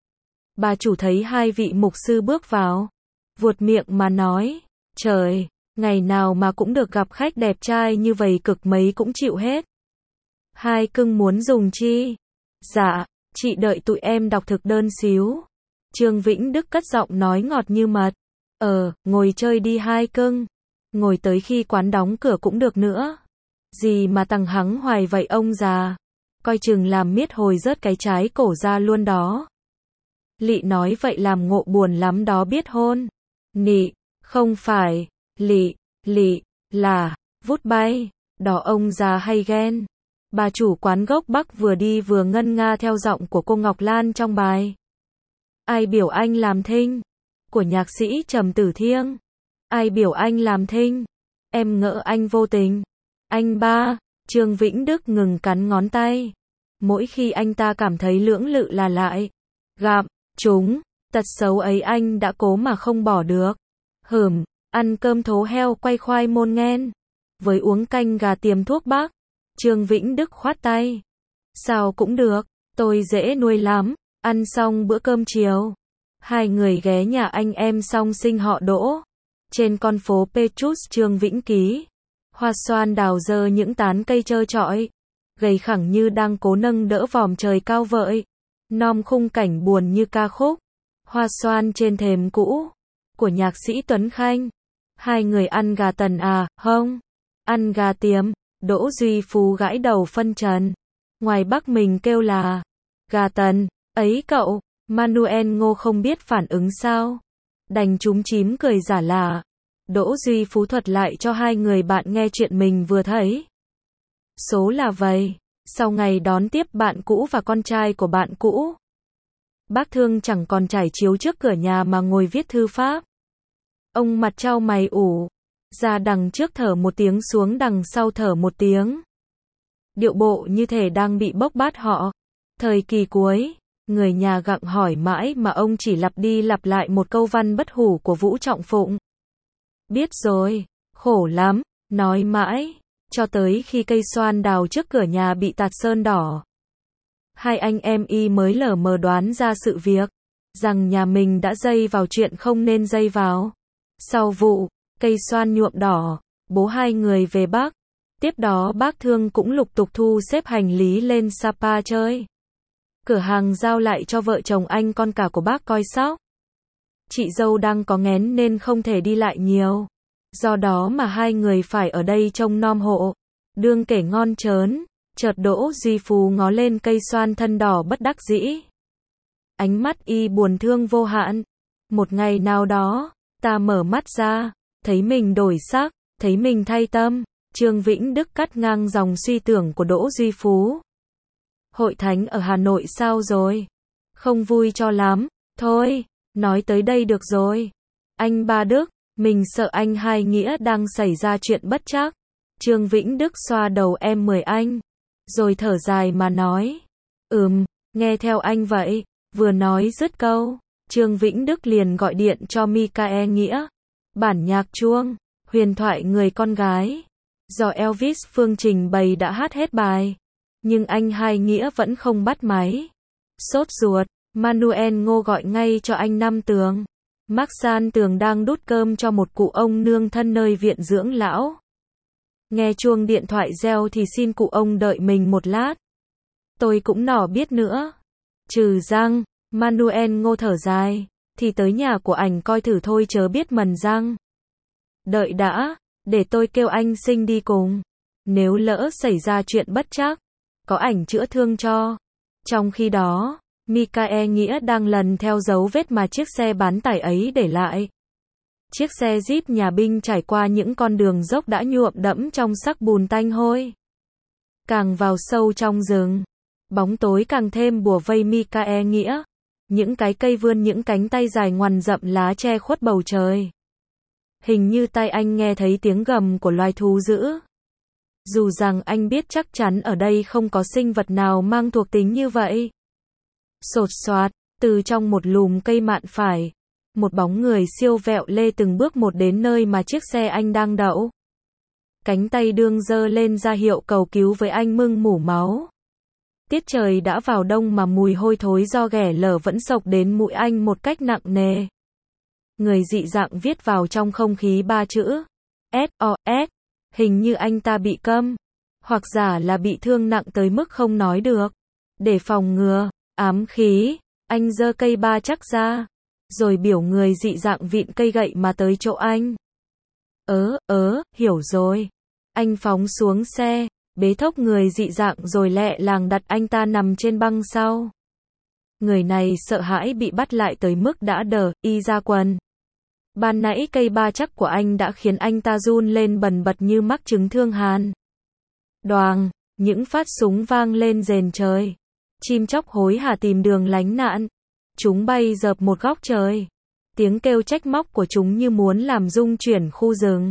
Bà chủ thấy hai vị mục sư bước vào, vuột miệng mà nói, trời, ngày nào mà cũng được gặp khách đẹp trai như vậy cực mấy cũng chịu hết. Hai cưng muốn dùng chi? Dạ, chị đợi tụi em đọc thực đơn xíu. Trương Vĩnh Đức cất giọng nói ngọt như mật. Ờ, ngồi chơi đi hai cưng. Ngồi tới khi quán đóng cửa cũng được nữa. Gì mà tằng hắng hoài vậy ông già. Coi chừng làm miết hồi rớt cái trái cổ ra luôn đó. Lị nói vậy làm ngộ buồn lắm đó biết hôn. Nị, không phải. Lị, lị, là, vút bay. Đó ông già hay ghen. Bà chủ quán gốc Bắc vừa đi vừa ngân nga theo giọng của cô Ngọc Lan trong bài Ai biểu anh làm thinh, của nhạc sĩ Trầm Tử Thiêng. Ai biểu anh làm thinh, em ngỡ anh vô tình. Anh ba, Trương Vĩnh Đức ngừng cắn ngón tay. Mỗi khi anh ta cảm thấy lưỡng lự là lại gặp chúng, tật xấu ấy anh đã cố mà không bỏ được. Hửm, ăn cơm thố heo quay khoai môn ngen, với uống canh gà tiềm thuốc bắc. Trương Vĩnh Đức khoát tay. Sao cũng được, tôi dễ nuôi lắm. Ăn xong bữa cơm chiều, hai người ghé nhà anh em song sinh họ Đỗ. Trên con phố Petrus Trương Vĩnh Ký, hoa xoan đào dơ những tán cây trơ trọi, gầy khẳng như đang cố nâng đỡ vòm trời cao vợi. Nom khung cảnh buồn như ca khúc. Hoa xoan trên thềm cũ, của nhạc sĩ Tuấn Khanh. Hai người ăn gà tần à, không? Ăn gà tiềm. Đỗ Duy Phú gãi đầu phân trần. Ngoài Bắc mình kêu là gà tần, ấy cậu, Manuel Ngô không biết phản ứng sao. Đành chúm chím cười giả lạ. Đỗ Duy Phú thuật lại cho hai người bạn nghe chuyện mình vừa thấy. Số là vậy, sau ngày đón tiếp bạn cũ và con trai của bạn cũ, bác Thương chẳng còn trải chiếu trước cửa nhà mà ngồi viết thư pháp. Ông mặt trao mày ủ, ra đằng trước thở một tiếng xuống đằng sau thở một tiếng. Điệu bộ như thể đang bị bốc bát họ. Thời kỳ cuối, người nhà gặng hỏi mãi mà ông chỉ lặp đi lặp lại một câu văn bất hủ của Vũ Trọng Phụng. Biết rồi, khổ lắm, nói mãi, cho tới khi cây xoan đào trước cửa nhà bị tạt sơn đỏ. Hai anh em y mới lờ mờ đoán ra sự việc, rằng nhà mình đã dây vào chuyện không nên dây vào. Sau vụ, cây xoan nhuộm đỏ, bố hai người về Bắc. Tiếp đó bác Thương cũng lục tục thu xếp hành lý lên Sapa chơi. Cửa hàng giao lại cho vợ chồng anh con cả của bác coi sóc. Chị dâu đang có nghén nên không thể đi lại nhiều. Do đó mà hai người phải ở đây trông nom hộ. Đương kể ngon chớn, chợt Đỗ Duy Phú ngó lên cây xoan thân đỏ bất đắc dĩ. Ánh mắt y buồn thương vô hạn. Một ngày nào đó, ta mở mắt ra, thấy mình đổi sắc, thấy mình thay tâm. Trương Vĩnh Đức cắt ngang dòng suy tưởng của Đỗ Duy Phú. Hội thánh ở Hà Nội sao rồi? Không vui cho lắm. Thôi, nói tới đây được rồi. Anh Ba Đức, mình sợ anh Hai Nghĩa đang xảy ra chuyện bất trắc. Trương Vĩnh Đức xoa đầu em mời anh. Rồi thở dài mà nói. Ừm, nghe theo anh vậy. Vừa nói dứt câu, Trương Vĩnh Đức liền gọi điện cho Mikae Nghĩa. Bản nhạc chuông, huyền thoại người con gái. Do Elvis Phương trình bày đã hát hết bài. Nhưng anh Hai Nghĩa vẫn không bắt máy. Sốt ruột, Manuel Ngô gọi ngay cho anh Năm Tường. Mark San Tường đang đút cơm cho một cụ ông nương thân nơi viện dưỡng lão. Nghe chuông điện thoại reo thì xin cụ ông đợi mình một lát. Tôi cũng nỏ biết nữa. Trừ răng, Manuel Ngô thở dài, thì tới nhà của ảnh coi thử thôi chớ biết mần răng. Đợi đã, để tôi kêu anh Sinh đi cùng. Nếu lỡ xảy ra chuyện bất trắc, có ảnh chữa thương cho. Trong khi đó, Mikae Nghĩa đang lần theo dấu vết mà chiếc xe bán tải ấy để lại. Chiếc xe Jeep nhà binh trải qua những con đường dốc đã nhuộm đẫm trong sắc bùn tanh hôi. Càng vào sâu trong rừng, bóng tối càng thêm bủa vây Mikae Nghĩa. Những cái cây vươn những cánh tay dài ngoằn rậm lá che khuất bầu trời. Hình như tai anh nghe thấy tiếng gầm của loài thú dữ. Dù rằng anh biết chắc chắn ở đây không có sinh vật nào mang thuộc tính như vậy. Sột soạt, từ trong một lùm cây mạn phải, một bóng người siêu vẹo lê từng bước một đến nơi mà chiếc xe anh đang đậu. Cánh tay đương giơ lên ra hiệu cầu cứu với anh mưng mủ máu. Tiết trời đã vào đông mà mùi hôi thối do ghẻ lở vẫn xộc đến mũi anh một cách nặng nề. Người dị dạng viết vào trong không khí ba chữ ét o ét, hình như anh ta bị câm, hoặc giả là bị thương nặng tới mức không nói được. Để phòng ngừa ám khí, anh giơ cây ba chắc ra, rồi biểu người dị dạng vịn cây gậy mà tới chỗ anh. Ớ, ớ, hiểu rồi. Anh phóng xuống xe, bế thốc người dị dạng rồi lẹ làng đặt anh ta nằm trên băng sau. Người này sợ hãi bị bắt lại tới mức đã đờ, y ra quần. Ban nãy cây ba chắc của anh đã khiến anh ta run lên bần bật như mắc chứng thương hàn. Đoàng, những phát súng vang lên rền trời. Chim chóc hối hả tìm đường lánh nạn. Chúng bay dợp một góc trời. Tiếng kêu trách móc của chúng như muốn làm rung chuyển khu rừng.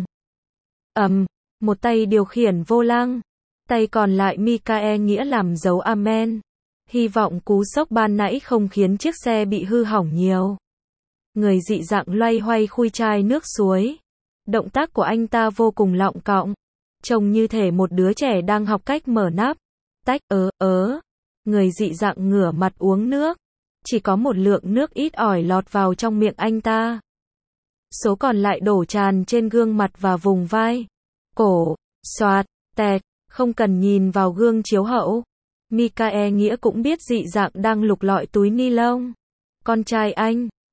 Ầm, một tay điều khiển vô lăng. Tay còn lại Mikae Nghĩa làm dấu amen. Hy vọng cú sốc ban nãy không khiến chiếc xe bị hư hỏng nhiều. Người dị dạng loay hoay khui chai nước suối. Động tác của anh ta vô cùng lọng cọng. Trông như thể một đứa trẻ đang học cách mở nắp. Tách ớ ớ. Người dị dạng ngửa mặt uống nước. Chỉ có một lượng nước ít ỏi lọt vào trong miệng anh ta. Số còn lại đổ tràn trên gương mặt và vùng vai. Cổ, xoạt, tẹt. Không cần nhìn vào gương chiếu hậu. Mikae Nghĩa cũng biết dị dạng đang lục lọi túi ni lông. Con trai anh,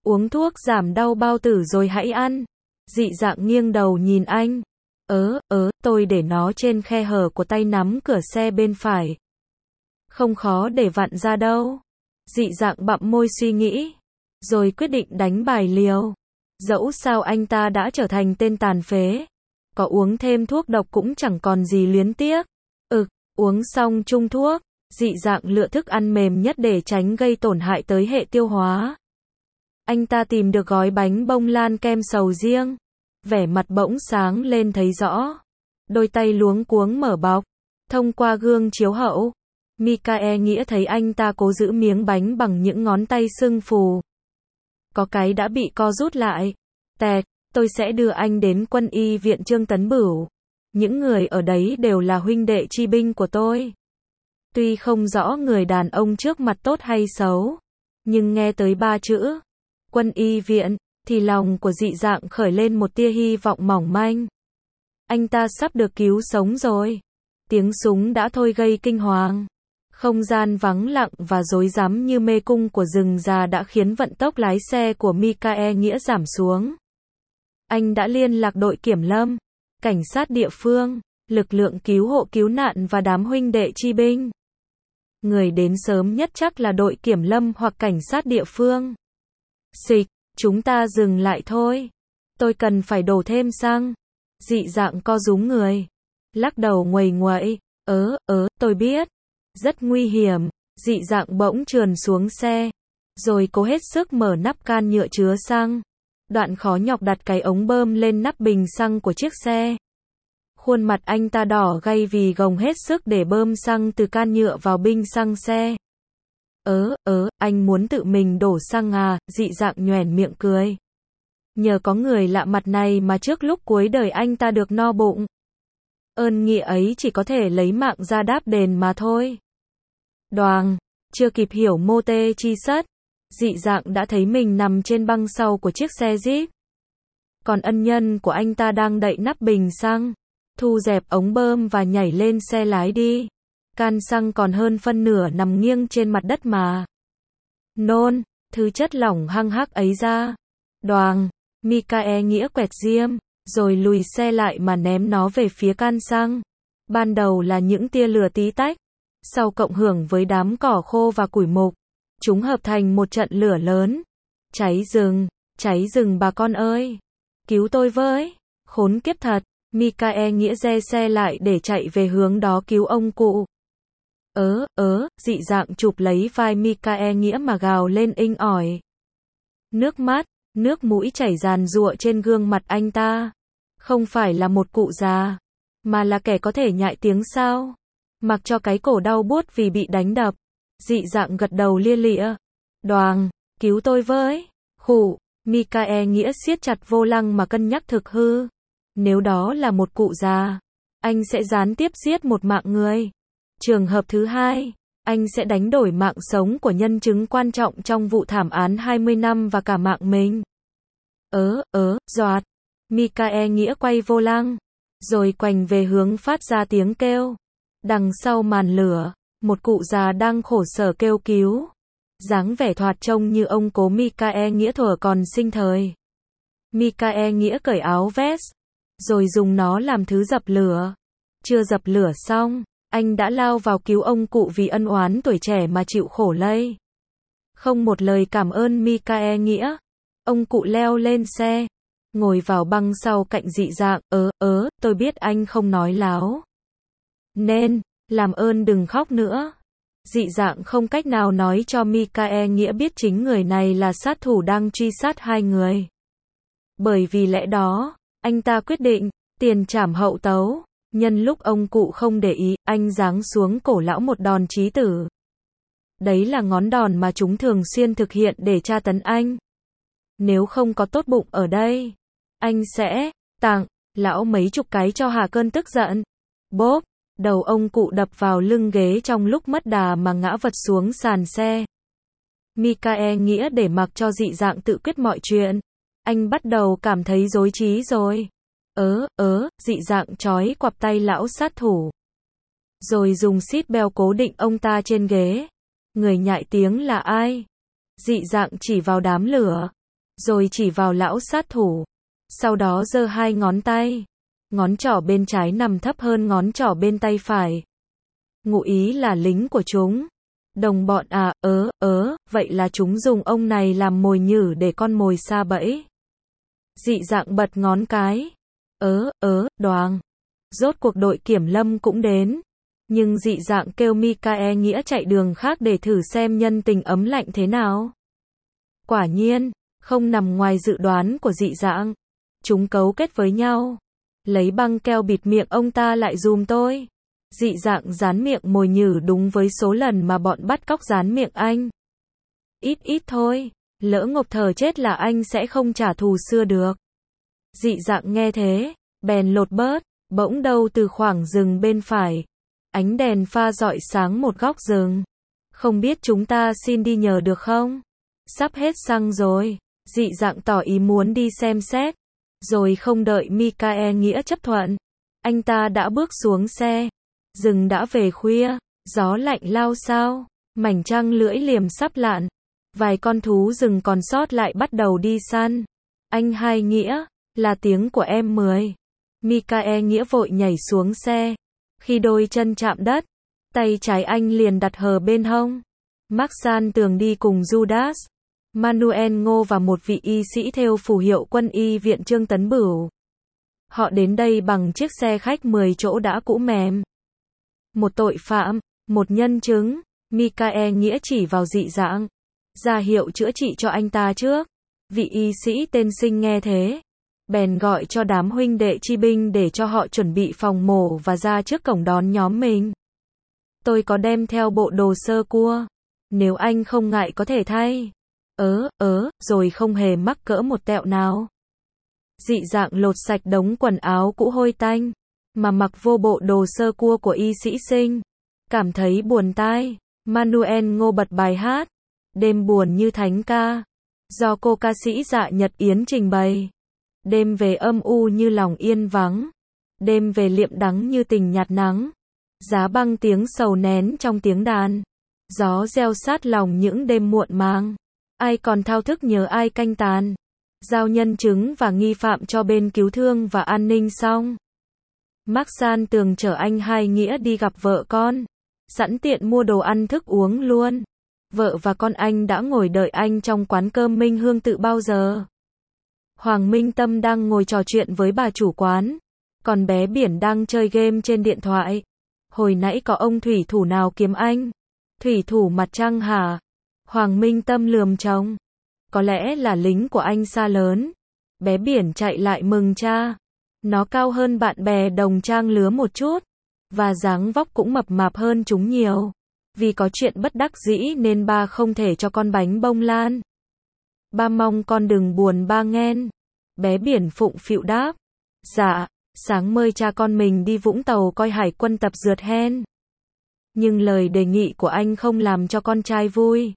Uống thuốc giảm đau bao tử rồi hãy ăn. Dị dạng nghiêng đầu nhìn anh. Ớ, ớ, tôi để nó trên khe hở của tay nắm cửa xe bên phải. Không khó để vặn ra đâu. Dị dạng bặm môi suy nghĩ. Rồi quyết định đánh bài liều. Dẫu sao anh ta đã trở thành tên tàn phế. Có uống thêm thuốc độc cũng chẳng còn gì luyến tiếc. Ực, uống xong chung thuốc. Dị dạng lựa thức ăn mềm nhất để tránh gây tổn hại tới hệ tiêu hóa. Anh ta tìm được gói bánh bông lan kem sầu riêng. Vẻ mặt bỗng sáng lên thấy rõ. Đôi tay luống cuống mở bọc. Thông qua gương chiếu hậu, Mikae Nghĩa thấy anh ta cố giữ miếng bánh bằng những ngón tay sưng phù. Có cái đã bị co rút lại. Tẹt, tôi sẽ đưa anh đến quân y viện Trương Tấn Bửu. Những người ở đấy đều là huynh đệ chi binh của tôi. Tuy không rõ người đàn ông trước mặt tốt hay xấu, nhưng nghe tới ba chữ quân y viện, thì lòng của dị dạng khởi lên một tia hy vọng mỏng manh. Anh ta sắp được cứu sống rồi. Tiếng súng đã thôi gây kinh hoàng. Không gian vắng lặng và rối rắm như mê cung của rừng già đã khiến vận tốc lái xe của Mikae Nghĩa giảm xuống. Anh đã liên lạc đội kiểm lâm, cảnh sát địa phương, lực lượng cứu hộ cứu nạn và đám huynh đệ chi binh. Người đến sớm nhất chắc là đội kiểm lâm hoặc cảnh sát địa phương. Xịch, chúng ta dừng lại thôi. Tôi cần phải đổ thêm xăng. Dị dạng co rúm người. Lắc đầu nguầy nguậy. Ớ, ớ, tôi biết. Rất nguy hiểm. Dị dạng bỗng trườn xuống xe. Rồi cố hết sức mở nắp can nhựa chứa xăng. Đoạn khó nhọc đặt cái ống bơm lên nắp bình xăng của chiếc xe. Khuôn mặt anh ta đỏ gay vì gồng hết sức để bơm xăng từ can nhựa vào bình xăng xe. Ớ, ớ, anh muốn tự mình đổ xăng à, dị dạng nhoẻn miệng cười. Nhờ có người lạ mặt này mà trước lúc cuối đời anh ta được no bụng. Ơn nghĩa ấy chỉ có thể lấy mạng ra đáp đền mà thôi. Đoàng, chưa kịp hiểu mô tê chi sất, dị dạng đã thấy mình nằm trên băng sau của chiếc xe Jeep. Còn ân nhân của anh ta đang đậy nắp bình xăng, thu dẹp ống bơm và nhảy lên xe lái đi. Can xăng còn hơn phân nửa nằm nghiêng trên mặt đất mà. Nôn, thứ chất lỏng hăng hắc ấy ra. Đoàng, Mikae Nghĩa quẹt diêm, rồi lùi xe lại mà ném nó về phía can xăng. Ban đầu là những tia lửa tí tách, sau cộng hưởng với đám cỏ khô và củi mục, chúng hợp thành một trận lửa lớn. Cháy rừng, cháy rừng bà con ơi! Cứu tôi với! Khốn kiếp thật! Mikae Nghĩa re xe lại để chạy về hướng đó cứu ông cụ. Ớ, ớ, dị dạng chụp lấy vai Mikae Nghĩa mà gào lên inh ỏi. Nước mắt, nước mũi chảy ràn rụa trên gương mặt anh ta. Không phải là một cụ già, mà là kẻ có thể nhại tiếng sao. Mặc cho cái cổ đau buốt vì bị đánh đập. Dị dạng gật đầu lia lịa. Đoàng, cứu tôi với. Khụ, Mikae Nghĩa siết chặt vô lăng mà cân nhắc thực hư. Nếu đó là một cụ già, anh sẽ gián tiếp giết một mạng người. Trường hợp thứ hai, anh sẽ đánh đổi mạng sống của nhân chứng quan trọng trong vụ thảm án hai mươi năm và cả mạng mình. Ớ, ớ, doạt. Mikae Nghĩa quay vô lăng, rồi quành về hướng phát ra tiếng kêu. Đằng sau màn lửa, một cụ già đang khổ sở kêu cứu. Dáng vẻ thoạt trông như ông cố Mikae Nghĩa thuở còn sinh thời. Mikae Nghĩa cởi áo vest, rồi dùng nó làm thứ dập lửa. Chưa dập lửa xong, anh đã lao vào cứu ông cụ vì ân oán tuổi trẻ mà chịu khổ lây. Không một lời cảm ơn Mikae Nghĩa. Ông cụ leo lên xe, ngồi vào băng sau cạnh dị dạng. Ớ, ớ, tôi biết anh không nói láo. Nên, làm ơn đừng khóc nữa. Dị dạng không cách nào nói cho Mikae Nghĩa biết chính người này là sát thủ đang truy sát hai người. Bởi vì lẽ đó, anh ta quyết định, tiền trảm hậu tấu. Nhân lúc ông cụ không để ý, anh giáng xuống cổ lão một đòn chí tử. Đấy là ngón đòn mà chúng thường xuyên thực hiện để tra tấn anh. Nếu không có tốt bụng ở đây, anh sẽ tặng lão mấy chục cái cho hạ cơn tức giận. Bốp, đầu ông cụ đập vào lưng ghế trong lúc mất đà mà ngã vật xuống sàn xe. Mikae Nghĩa để mặc cho dị dạng tự quyết mọi chuyện. Anh bắt đầu cảm thấy rối trí rồi. Ớ, ớ, dị dạng trói quặp tay lão sát thủ. Rồi dùng seat belt cố định ông ta trên ghế. Người nhại tiếng là ai? Dị dạng chỉ vào đám lửa. rồi chỉ vào lão sát thủ. Sau đó giơ hai ngón tay. Ngón trỏ bên trái nằm thấp hơn ngón trỏ bên tay phải. Ngụ ý là lính của chúng. Đồng bọn à, ớ, ớ, vậy là chúng dùng ông này làm mồi nhử để con mồi sa bẫy. Dị dạng bật ngón cái. Ớ, ớ, đoàng. Rốt cuộc đội kiểm lâm cũng đến. Nhưng dị dạng kêu Mikae Nghĩa chạy đường khác để thử xem nhân tình ấm lạnh thế nào. Quả nhiên, không nằm ngoài dự đoán của dị dạng. Chúng cấu kết với nhau. Lấy băng keo bịt miệng ông ta lại dùm tôi. Dị dạng dán miệng mồi nhử đúng với số lần mà bọn bắt cóc dán miệng anh. Ít ít thôi, lỡ ngộp thở chết là anh sẽ không trả thù xưa được. Dị dạng nghe thế, bèn lột bớt, bỗng đâu từ khoảng rừng bên phải. Ánh đèn pha rọi sáng một góc rừng. Không biết chúng ta xin đi nhờ được không? Sắp hết xăng rồi. Dị dạng tỏ ý muốn đi xem xét. Rồi không đợi Mikae Nghĩa chấp thuận. Anh ta đã bước xuống xe. Rừng đã về khuya. Gió lạnh lao xao. Mảnh trăng lưỡi liềm sắp lặn. Vài con thú rừng còn sót lại bắt đầu đi săn. Anh hai Nghĩa, là tiếng của em mười. Mikae Nghĩa vội nhảy xuống xe. Khi đôi chân chạm đất, tay trái anh liền đặt hờ bên hông. Mark San Tường đi cùng Judas, Manuel Ngô và một vị y sĩ theo phù hiệu quân y viện Trương Tấn Bửu. Họ đến đây bằng chiếc xe khách mười chỗ đã cũ mềm. Một tội phạm, một nhân chứng, Mikae Nghĩa chỉ vào dị dạng, ra hiệu chữa trị cho anh ta trước. Vị y sĩ tên Sinh nghe thế, bèn gọi cho đám huynh đệ chi binh để cho họ chuẩn bị phòng mổ và ra trước cổng đón nhóm mình. Tôi có đem theo bộ đồ sơ cua. Nếu anh không ngại có thể thay. Ớ, ớ, rồi không hề mắc cỡ một tẹo nào. Dị dạng lột sạch đống quần áo cũ hôi tanh, mà mặc vô bộ đồ sơ cua của y sĩ Sinh. Cảm thấy buồn tai, Manuel Ngô bật bài hát, Đêm buồn như thánh ca, do cô ca sĩ Dạ Nhật Yến trình bày. Đêm về âm u như lòng yên vắng. Đêm về liệm đắng như tình nhạt nắng. Giá băng tiếng sầu nén trong tiếng đàn. Gió reo sát lòng những đêm muộn màng. Ai còn thao thức nhớ ai canh tàn. Giao nhân chứng và nghi phạm cho bên cứu thương và an ninh xong. Mark San Tường chở anh hai Nghĩa đi gặp vợ con. Sẵn tiện mua đồ ăn thức uống luôn. Vợ và con anh đã ngồi đợi anh trong quán cơm Minh Hương tự bao giờ. Hoàng Minh Tâm đang ngồi trò chuyện với bà chủ quán. Còn bé Biển đang chơi game trên điện thoại. Hồi nãy có ông thủy thủ nào kiếm anh? Thủy thủ mặt trăng hả? Hoàng Minh Tâm lườm chồng. Có lẽ là lính của anh Sa lớn. Bé Biển chạy lại mừng cha. Nó cao hơn bạn bè đồng trang lứa một chút. Và dáng vóc cũng mập mạp hơn chúng nhiều. Vì có chuyện bất đắc dĩ nên ba không thể cho con bánh bông lan. Ba mong con đừng buồn ba nghen. Bé Biển phụng phịu đáp. Dạ, sáng mời cha con mình đi Vũng Tàu coi hải quân tập rượt hen. Nhưng lời đề nghị của anh không làm cho con trai vui.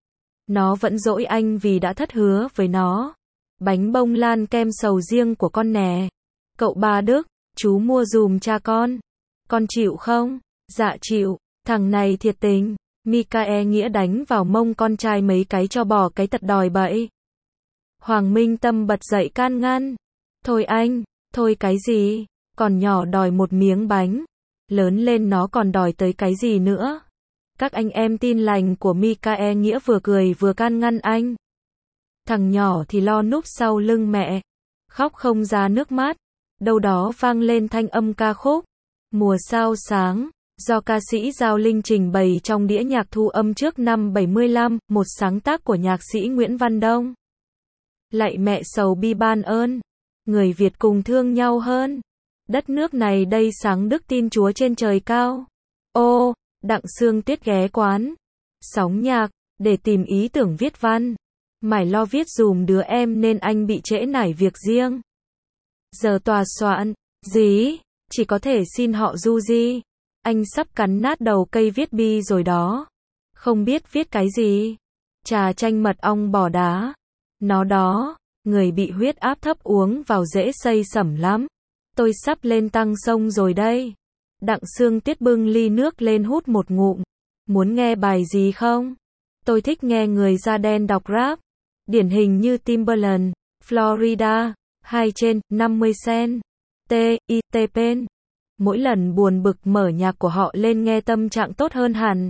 Nó vẫn dỗi anh vì đã thất hứa với nó. Bánh bông lan kem sầu riêng của con nè. Cậu ba Đức, chú mua dùm cha con. Con chịu không? Dạ chịu, thằng này thiệt tình. Mikae Nghĩa đánh vào mông con trai mấy cái cho bỏ cái tật đòi bậy. Hoàng Minh Tâm bật dậy can ngăn. Thôi anh, thôi cái gì? Còn nhỏ đòi một miếng bánh. Lớn lên nó còn đòi tới cái gì nữa? Các anh em tin lành của Mikae Nghĩa vừa cười vừa can ngăn anh. Thằng nhỏ thì lo núp sau lưng mẹ. Khóc không ra nước mắt. Đâu đó vang lên thanh âm ca khúc. Mùa sao sáng. Do ca sĩ Giao Linh trình bày trong đĩa nhạc thu âm trước năm bảy mươi lăm, một sáng tác của nhạc sĩ Nguyễn Văn Đông. Lạy mẹ sầu bi ban ơn. Người Việt cùng thương nhau hơn. Đất nước này đây sáng đức tin Chúa trên trời cao. Ô, Đặng Sương Tuyết ghé quán sóng nhạc để tìm ý tưởng viết văn. Mải lo viết dùm đứa em nên anh bị trễ nải việc riêng. Giờ tòa soạn, gì? Chỉ có thể xin họ du di. Anh sắp cắn nát đầu cây viết bi rồi đó. Không biết viết cái gì. Trà chanh mật ong bò đá. Nó đó, người bị huyết áp thấp uống vào dễ xây sẩm lắm. Tôi sắp lên tăng sông rồi đây. Đặng Sương Tuyết bưng ly nước lên hút một ngụm. Muốn nghe bài gì không? Tôi thích nghe người da đen đọc rap. điển hình như Timberland, Florida, hai trên, năm mươi cent, T I T Pen. Mỗi lần buồn bực mở nhạc của họ lên nghe tâm trạng tốt hơn hẳn.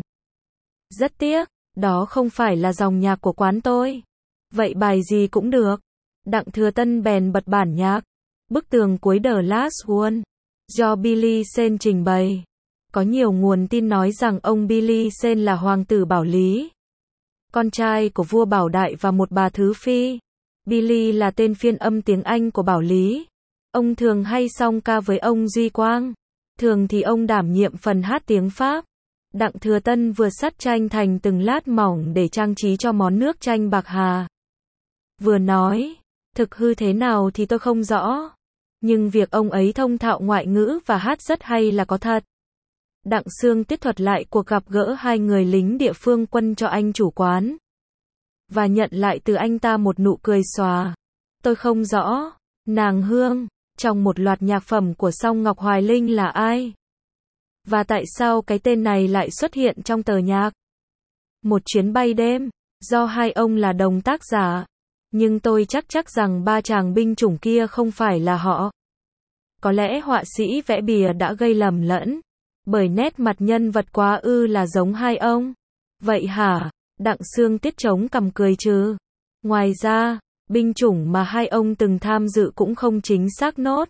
Rất tiếc, đó không phải là dòng nhạc của quán tôi. Vậy bài gì cũng được. Đặng Thừa Tân bèn bật bản nhạc Bức tường cuối The Last One, do Billy Sheehan trình bày. Có nhiều nguồn tin nói rằng ông Billy Sheehan là hoàng tử Bảo Lý, con trai của vua Bảo Đại và một bà thứ phi. Billy là tên phiên âm tiếng Anh của Bảo Lý. Ông thường hay song ca với ông Duy Quang. Thường thì ông đảm nhiệm phần hát tiếng Pháp. Đặng Thừa Tân vừa sắt chanh thành từng lát mỏng để trang trí cho món nước chanh bạc hà. Vừa nói, thực hư thế nào thì tôi không rõ. Nhưng việc ông ấy thông thạo ngoại ngữ và hát rất hay là có thật. Đặng Sương tiết thuật lại cuộc gặp gỡ hai người lính địa phương quân cho anh chủ quán. Và nhận lại từ anh ta một nụ cười xòa. Tôi không rõ, nàng Hương, trong một loạt nhạc phẩm của Song Ngọc Hoài Linh là ai? Và tại sao cái tên này lại xuất hiện trong tờ nhạc? Một chuyến bay đêm, do hai ông là đồng tác giả. Nhưng tôi chắc chắc rằng ba chàng binh chủng kia không phải là họ. Có lẽ họa sĩ vẽ bìa đã gây lầm lẫn. Bởi nét mặt nhân vật quá ư là giống hai ông. Vậy hả? Đặng Sương tiết chống cằm cười chứ. Ngoài ra, binh chủng mà hai ông từng tham dự cũng không chính xác nốt.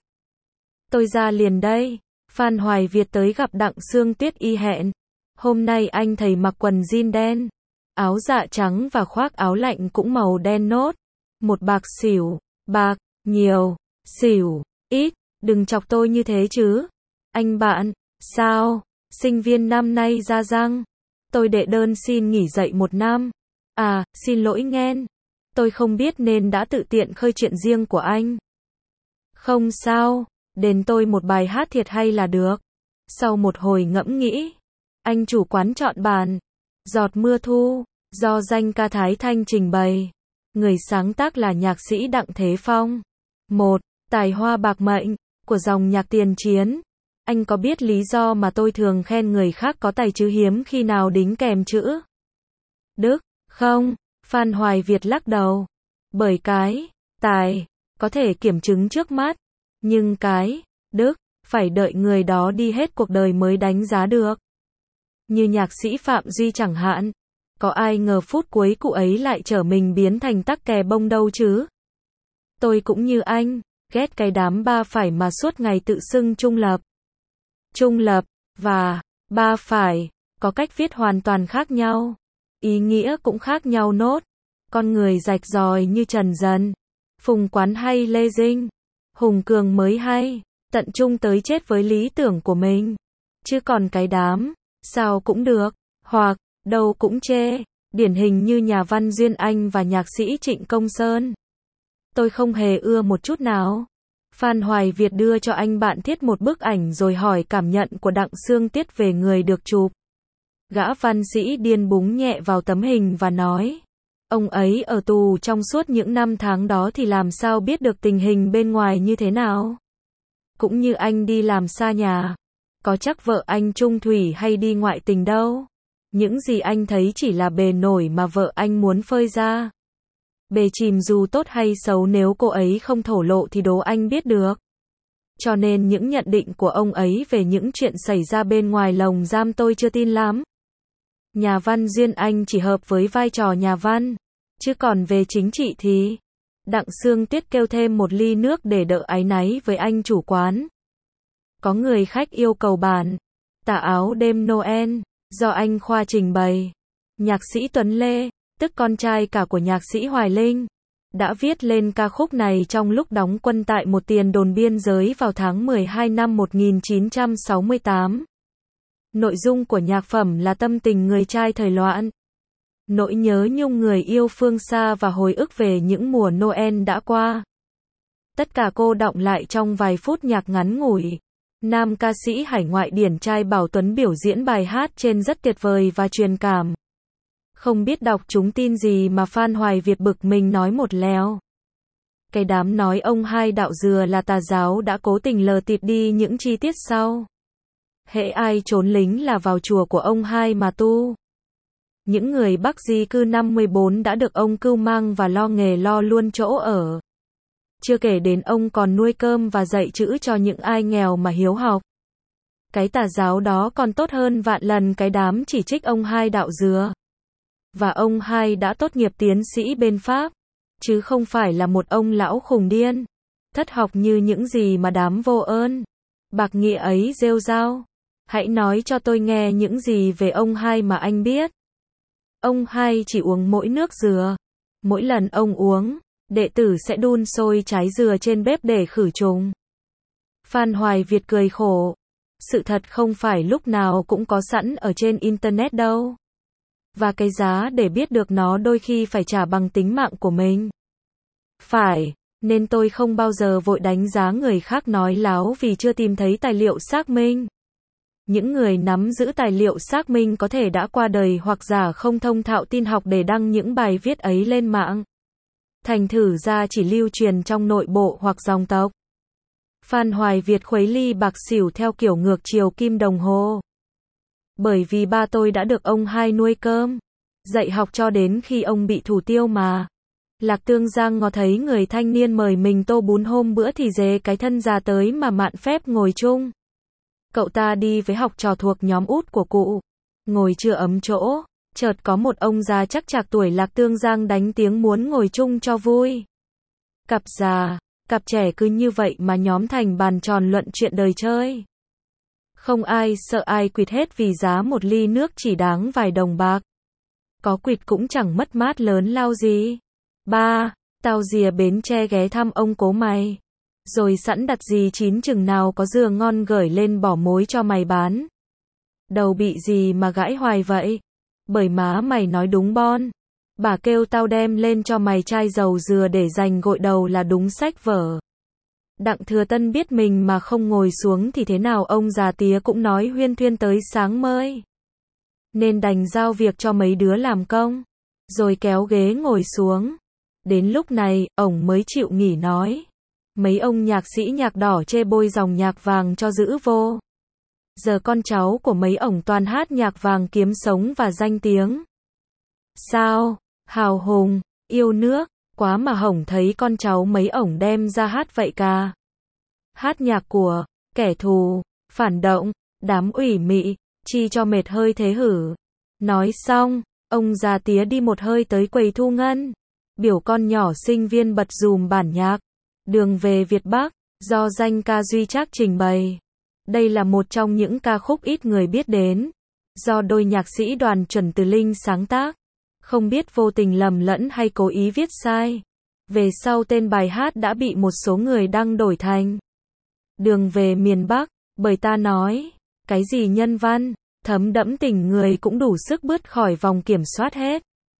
Tôi ra liền đây. Phan Hoài Việt tới gặp Đặng Sương Tiết y hẹn. Hôm nay anh thầy mặc quần jean đen, áo dạ trắng và khoác áo lạnh cũng màu đen nốt. Một bạc xỉu, bạc, nhiều, xỉu, ít, đừng chọc tôi như thế chứ. Anh bạn, sao, sinh viên năm nay ra răng. Tôi đệ đơn xin nghỉ dạy một năm. À, xin lỗi nghen. Tôi không biết nên đã tự tiện khơi chuyện riêng của anh. Không sao, đền tôi một bài hát thiệt hay là được. Sau một hồi ngẫm nghĩ, anh chủ quán chọn bản Giọt Mưa Thu, do danh ca Thái Thanh trình bày. Người sáng tác là nhạc sĩ Đặng Thế Phong. Một, tài hoa bạc mệnh, của dòng nhạc tiền chiến. Anh có biết lý do mà tôi thường khen người khác có tài chứ hiếm khi nào đính kèm chữ Đức, không? Phan Hoài Việt lắc đầu. Bởi cái tài có thể kiểm chứng trước mắt, nhưng cái Đức phải đợi người đó đi hết cuộc đời mới đánh giá được. Như nhạc sĩ Phạm Duy chẳng hạn. Có ai ngờ phút cuối cụ ấy lại trở mình biến thành tắc kè bông đâu chứ? Tôi cũng như anh, ghét cái đám ba phải mà suốt ngày tự xưng trung lập. Trung lập và ba phải có cách viết hoàn toàn khác nhau. Ý nghĩa cũng khác nhau nốt. Con người rạch ròi như Trần Dần, Phùng Quán hay Lê Dinh, Hùng Cường mới hay, tận trung tới chết với lý tưởng của mình. Chứ còn cái đám, sao cũng được, hoặc, đâu cũng chê, điển hình như nhà văn Duyên Anh và nhạc sĩ Trịnh Công Sơn. Tôi không hề ưa một chút nào. Phan Hoài Việt đưa cho anh bạn Thiết một bức ảnh rồi hỏi cảm nhận của Đặng Sương Tiết về người được chụp. Gã văn sĩ điên búng nhẹ vào tấm hình và nói, ông ấy ở tù trong suốt những năm tháng đó thì làm sao biết được tình hình bên ngoài như thế nào. Cũng như anh đi làm xa nhà, có chắc vợ anh chung thủy hay đi ngoại tình đâu. Những gì anh thấy chỉ là bề nổi mà vợ anh muốn phơi ra. Bề chìm dù tốt hay xấu nếu cô ấy không thổ lộ thì đố anh biết được. Cho nên những nhận định của ông ấy về những chuyện xảy ra bên ngoài lồng giam tôi chưa tin lắm. Nhà văn Duyên Anh chỉ hợp với vai trò nhà văn. Chứ còn về chính trị thì... Đặng Sương Tiết kêu thêm một ly nước để đỡ áy náy với anh chủ quán. Có người khách yêu cầu bản Tà áo đêm Noel, do anh Khoa trình bày. Nhạc sĩ Tuấn Lê, tức con trai cả của nhạc sĩ Hoài Linh, đã viết lên ca khúc này trong lúc đóng quân tại một tiền đồn biên giới vào tháng mười hai năm một nghìn chín trăm sáu mươi tám. Nội dung của nhạc phẩm là tâm tình người trai thời loạn, nỗi nhớ nhung người yêu phương xa và hồi ức về những mùa Noel đã qua. Tất cả cô đọng lại trong vài phút nhạc ngắn ngủi. Nam ca sĩ hải ngoại điển trai Bảo Tuấn biểu diễn bài hát trên rất tuyệt vời và truyền cảm. Không biết đọc chúng tin gì mà Phan Hoài Việt bực mình nói một lèo. Cái đám nói ông hai đạo dừa là tà giáo đã cố tình lờ tịt đi những chi tiết sau. Hễ ai trốn lính là vào chùa của ông hai mà tu. Những người Bắc di cư năm mươi bốn đã được ông cưu mang và lo nghề lo luôn chỗ ở. Chưa kể đến ông còn nuôi cơm và dạy chữ cho những ai nghèo mà hiếu học. Cái tà giáo đó còn tốt hơn vạn lần cái đám chỉ trích ông Hai đạo dứa. Và ông Hai đã tốt nghiệp tiến sĩ bên Pháp, chứ không phải là một ông lão khùng điên, thất học như những gì mà đám vô ơn, bạc nghĩa ấy rêu rao. Hãy nói cho tôi nghe những gì về ông Hai mà anh biết. Ông Hai chỉ uống mỗi nước dừa. Mỗi lần ông uống, đệ tử sẽ đun sôi trái dừa trên bếp để khử trùng. Phan Hoài Việt cười khổ. Sự thật không phải lúc nào cũng có sẵn ở trên Internet đâu. Và cái giá để biết được nó đôi khi phải trả bằng tính mạng của mình. Phải, nên tôi không bao giờ vội đánh giá người khác nói láo vì chưa tìm thấy tài liệu xác minh. Những người nắm giữ tài liệu xác minh có thể đã qua đời hoặc giả không thông thạo tin học để đăng những bài viết ấy lên mạng. Thành thử ra chỉ lưu truyền trong nội bộ hoặc dòng tộc. Phan Hoài Việt khuấy ly bạc xỉu theo kiểu ngược chiều kim đồng hồ. Bởi vì ba tôi đã được ông Hai nuôi cơm, dạy học cho đến khi ông bị thủ tiêu mà. Lạc Tương Giang ngó thấy người thanh niên mời mình tô bún hôm bữa thì dề cái thân già tới mà mạn phép ngồi chung. Cậu ta đi với học trò thuộc nhóm út của cụ. Ngồi chưa ấm chỗ, chợt có một ông già chắc chạc tuổi Lạc Tương Giang đánh tiếng muốn ngồi chung cho vui. Cặp già, cặp trẻ cứ như vậy mà nhóm thành bàn tròn luận chuyện đời chơi. Không ai sợ ai quỵt hết vì giá một ly nước chỉ đáng vài đồng bạc. Có quỵt cũng chẳng mất mát lớn lao gì. Ba, tao dìa Bến Tre ghé thăm ông cố mày. Rồi sẵn đặt gì chín chừng nào có dừa ngon gửi lên bỏ mối cho mày bán. Đầu bị gì mà gãi hoài vậy? Bởi má mày nói đúng bon. Bà kêu tao đem lên cho mày chai dầu dừa để dành gội đầu là đúng sách vở. Đặng Thừa Tân biết mình mà không ngồi xuống thì thế nào ông già tía cũng nói huyên thuyên tới sáng mơi. Nên đành giao việc cho mấy đứa làm công. Rồi kéo ghế ngồi xuống. Đến lúc này, ổng mới chịu nghỉ nói. Mấy ông nhạc sĩ nhạc đỏ chê bôi dòng nhạc vàng cho giữ vô. Giờ con cháu của mấy ổng toàn hát nhạc vàng kiếm sống và danh tiếng. Sao? Hào hùng, yêu nước, quá mà hổng thấy con cháu mấy ổng đem ra hát vậy cả. Hát nhạc của kẻ thù, phản động, đám ủy mị, chi cho mệt hơi thế hử. Nói xong, ông già tía đi một hơi tới quầy thu ngân. Biểu con nhỏ sinh viên bật dùm bản nhạc Đường về Việt Bắc, do danh ca Duy Trác trình bày. Đây là một trong những ca khúc ít người biết đến, do đôi nhạc sĩ Đoàn Chuẩn Từ Linh sáng tác. Không biết vô tình lầm lẫn hay cố ý viết sai. Về sau tên bài hát đã bị một số người đăng đổi thành Đường về miền Bắc, bởi ta nói, cái gì nhân văn, thấm đẫm tình người cũng đủ sức bứt khỏi vòng kiểm soát hết.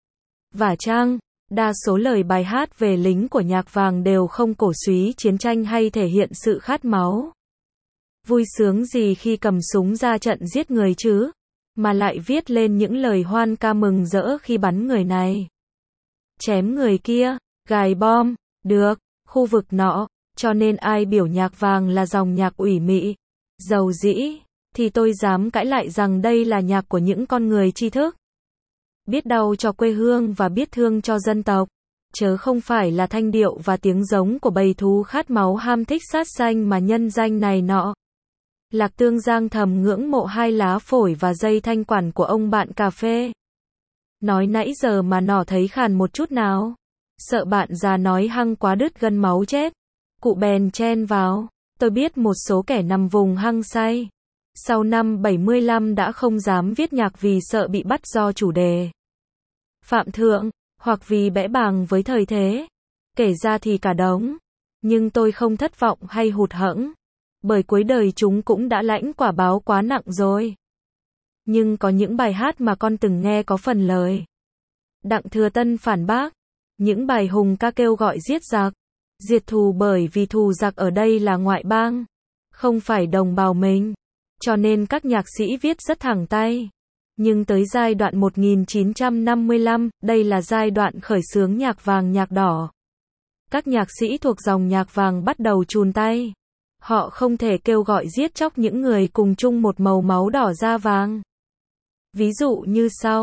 Và chăng, đa số lời bài hát về lính của nhạc vàng đều không cổ súy chiến tranh hay thể hiện sự khát máu. Vui sướng gì khi cầm súng ra trận giết người chứ, mà lại viết lên những lời hoan ca mừng rỡ khi bắn người này, chém người kia, gài bom, được, khu vực nọ, cho nên ai biểu nhạc vàng là dòng nhạc ủy mị, dầu dĩ, thì tôi dám cãi lại rằng đây là nhạc của những con người tri thức. Biết đau cho quê hương và biết thương cho dân tộc, chớ không phải là thanh điệu và tiếng giống của bầy thú khát máu ham thích sát sanh mà nhân danh này nọ. Lạc Tương Giang thầm ngưỡng mộ hai lá phổi và dây thanh quản của ông bạn cà phê. Nói nãy giờ mà nỏ thấy khàn một chút nào. Sợ bạn già nói hăng quá đứt gân máu chết. Cụ bèn chen vào. Tôi biết một số kẻ nằm vùng hăng say. Sau năm bảy mươi lăm đã không dám viết nhạc vì sợ bị bắt do chủ đề phạm thượng, hoặc vì bẽ bàng với thời thế. Kể ra thì cả đống. Nhưng tôi không thất vọng hay hụt hẫng. Bởi cuối đời chúng cũng đã lãnh quả báo quá nặng rồi. Nhưng có những bài hát mà con từng nghe có phần lời. Đặng Thừa Tân phản bác. Những bài hùng ca kêu gọi giết giặc. Diệt thù bởi vì thù giặc ở đây là ngoại bang. Không phải đồng bào mình. Cho nên các nhạc sĩ viết rất thẳng tay. Nhưng tới giai đoạn một nghìn chín trăm năm mươi lăm, đây là giai đoạn khởi xướng nhạc vàng nhạc đỏ. Các nhạc sĩ thuộc dòng nhạc vàng bắt đầu chùn tay. Họ không thể kêu gọi giết chóc những người cùng chung một màu máu đỏ da vàng. Ví dụ như sau.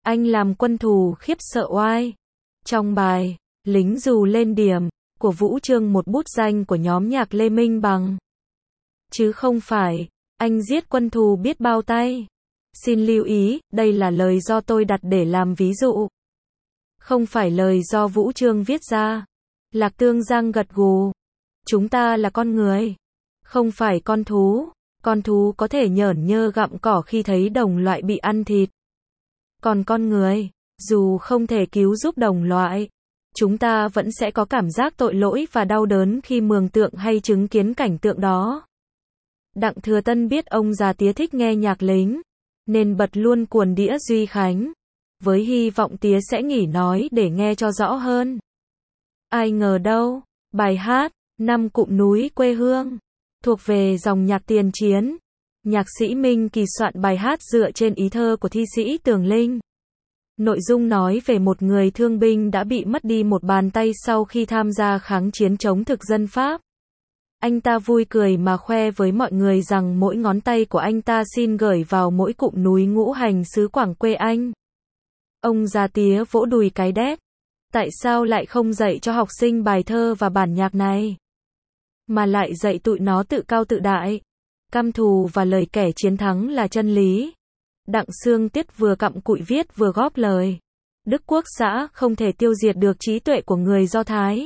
Anh làm quân thù khiếp sợ oai. Trong bài, lính dù lên điểm, của Vũ Chương một bút danh của nhóm nhạc Lê Minh Bằng. Chứ không phải, anh giết quân thù biết bao tay. Xin lưu ý, đây là lời do tôi đặt để làm ví dụ. Không phải lời do Vũ Chương viết ra. Lạc Tương Giang gật gù. Chúng ta là con người. Không phải con thú. Con thú có thể nhởn nhơ gặm cỏ khi thấy đồng loại bị ăn thịt. Còn con người, dù không thể cứu giúp đồng loại, chúng ta vẫn sẽ có cảm giác tội lỗi và đau đớn khi mường tượng hay chứng kiến cảnh tượng đó. Đặng Thừa Tân biết ông già tía thích nghe nhạc lính, nên bật luôn cuồn đĩa Duy Khánh, với hy vọng tía sẽ nghỉ nói để nghe cho rõ hơn. Ai ngờ đâu, bài hát, Năm Cụm Núi Quê Hương, thuộc về dòng nhạc tiền chiến. Nhạc sĩ Minh Kỳ soạn bài hát dựa trên ý thơ của thi sĩ Tường Linh. Nội dung nói về một người thương binh đã bị mất đi một bàn tay sau khi tham gia kháng chiến chống thực dân Pháp. Anh ta vui cười mà khoe với mọi người rằng mỗi ngón tay của anh ta xin gửi vào mỗi cụm núi ngũ hành xứ Quảng quê anh. Ông già tía vỗ đùi cái đét. Tại sao lại không dạy cho học sinh bài thơ và bản nhạc này? Mà lại dạy tụi nó tự cao tự đại. Căm thù và lời kẻ chiến thắng là chân lý. Đặng Sương Tiết vừa cặm cụi viết vừa góp lời. Đức Quốc xã không thể tiêu diệt được trí tuệ của người Do Thái.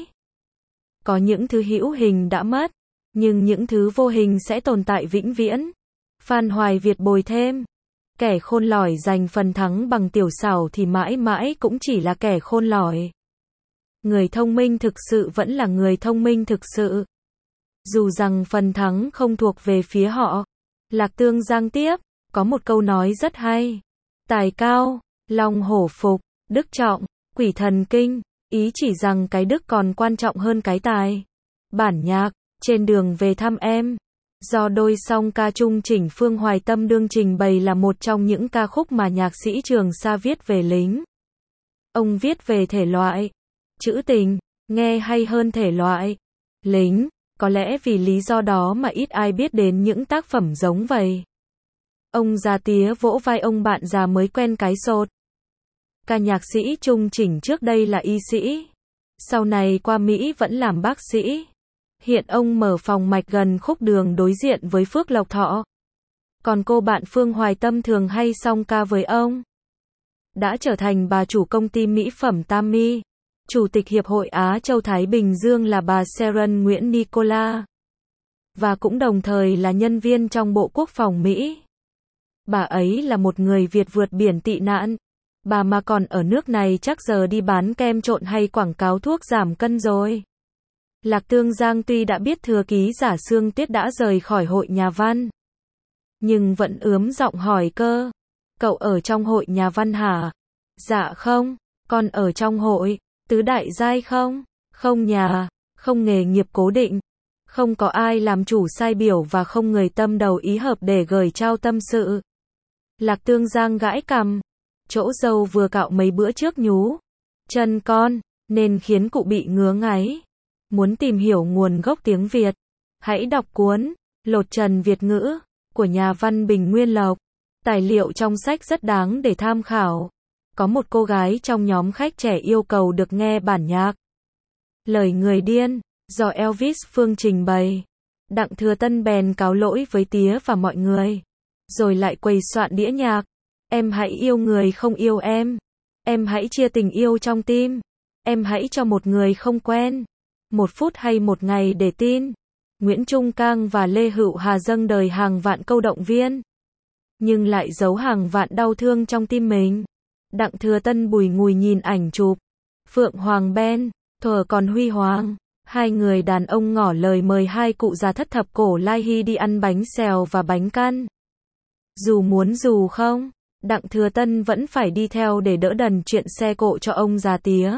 Có những thứ hữu hình đã mất, nhưng những thứ vô hình sẽ tồn tại vĩnh viễn. Phan Hoài Việt bồi thêm. Kẻ khôn lỏi giành phần thắng bằng tiểu xảo thì mãi mãi cũng chỉ là kẻ khôn lỏi. Người thông minh thực sự vẫn là người thông minh thực sự. Dù rằng phần thắng không thuộc về phía họ. Lạc Tương Giang tiếp, có một câu nói rất hay. Tài cao, lòng hổ phục, đức trọng, quỷ thần kinh. Ý chỉ rằng cái đức còn quan trọng hơn cái tài. Bản nhạc, trên đường về thăm em, do đôi song ca trung chỉnh Phương Hoài Tâm đương trình bày là một trong những ca khúc mà nhạc sĩ Trường Sa viết về lính. Ông viết về thể loại, trữ tình, nghe hay hơn thể loại, lính. Có lẽ vì lý do đó mà ít ai biết đến những tác phẩm giống vậy. Ông già tía vỗ vai ông bạn già mới quen cái sột. Ca nhạc sĩ Trung Chỉnh trước đây là y sĩ. Sau này qua Mỹ vẫn làm bác sĩ. Hiện ông mở phòng mạch gần khúc đường đối diện với Phước Lộc Thọ. Còn cô bạn Phương Hoài Tâm thường hay song ca với ông. Đã trở thành bà chủ công ty mỹ phẩm Tammy. Chủ tịch Hiệp hội Á Châu Thái Bình Dương là bà Sharon Nguyễn Nicola. Và cũng đồng thời là nhân viên trong Bộ Quốc phòng Mỹ. Bà ấy là một người Việt vượt biển tị nạn. Bà mà còn ở nước này chắc giờ đi bán kem trộn hay quảng cáo thuốc giảm cân rồi. Lạc Tương Giang tuy đã biết thừa ký giả Sương Tiết đã rời khỏi hội nhà văn, nhưng vẫn ướm giọng hỏi cơ. Cậu ở trong hội nhà văn hả? Dạ không, con ở trong hội tứ đại giai không? Không nhà, không nghề nghiệp cố định, không có ai làm chủ sai biểu và không người tâm đầu ý hợp để gửi trao tâm sự. Lạc Tương Giang gãi cằm, chỗ dâu vừa cạo mấy bữa trước nhú chân con, nên khiến cụ bị ngứa ngáy. Muốn tìm hiểu nguồn gốc tiếng Việt, hãy đọc cuốn Lột Trần Việt ngữ của nhà văn Bình Nguyên Lộc. Tài liệu trong sách rất đáng để tham khảo. Có một cô gái trong nhóm khách trẻ yêu cầu được nghe bản nhạc Lời Người Điên do Elvis Phương trình bày. Đặng Thừa Tân bèn cáo lỗi với tía và mọi người, rồi lại quầy soạn đĩa nhạc. Em hãy yêu người không yêu em. Em hãy chia tình yêu trong tim. Em hãy cho một người không quen một phút hay một ngày để tin. Nguyễn Trung Cang và Lê Hữu Hà dâng đời hàng vạn câu động viên, nhưng lại giấu hàng vạn đau thương trong tim mình. Đặng Thừa Tân bùi ngùi nhìn ảnh chụp Phượng Hoàng Ben, thuở còn huy hoàng. Hai người đàn ông ngỏ lời mời hai cụ già thất thập cổ lai hy đi ăn bánh xèo và bánh căn. Dù muốn dù không, Đặng Thừa Tân vẫn phải đi theo để đỡ đần chuyện xe cộ cho ông già tía.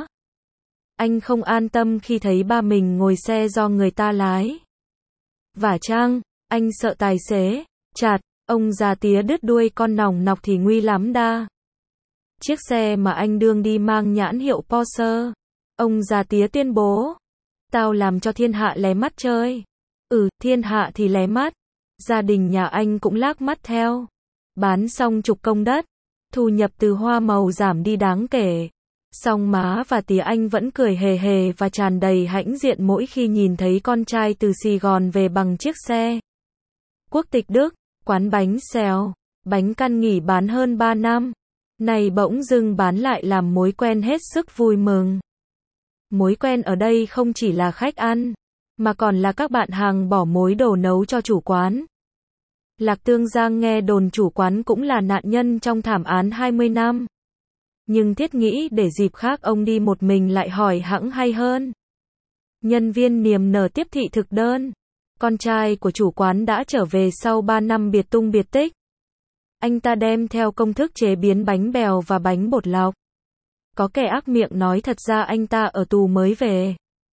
Anh không an tâm khi thấy ba mình ngồi xe do người ta lái. Vả chăng, anh sợ tài xế chạt, ông già tía đứt đuôi con nòng nọc thì nguy lắm đa. Chiếc xe mà anh đương đi mang nhãn hiệu Porsche. Ông già tía tuyên bố, tao làm cho thiên hạ lé mắt chơi. Ừ, thiên hạ thì lé mắt. Gia đình nhà anh cũng lác mắt theo. Bán xong chục công đất, thu nhập từ hoa màu giảm đi đáng kể. Song má và tía anh vẫn cười hề hề và tràn đầy hãnh diện mỗi khi nhìn thấy con trai từ Sài Gòn về bằng chiếc xe quốc tịch Đức. Quán bánh xèo, bánh căn nghỉ bán hơn ba năm. Này bỗng dưng bán lại làm mối quen hết sức vui mừng. Mối quen ở đây không chỉ là khách ăn, mà còn là các bạn hàng bỏ mối đồ nấu cho chủ quán. Lạc Tương Giang nghe đồn chủ quán cũng là nạn nhân trong thảm án hai mươi năm. Nhưng thiết nghĩ để dịp khác ông đi một mình lại hỏi hẵng hay hơn. Nhân viên niềm nở tiếp thị thực đơn. Con trai của chủ quán đã trở về sau ba năm biệt tung biệt tích. Anh ta đem theo công thức chế biến bánh bèo và bánh bột lọc. Có kẻ ác miệng nói thật ra anh ta ở tù mới về.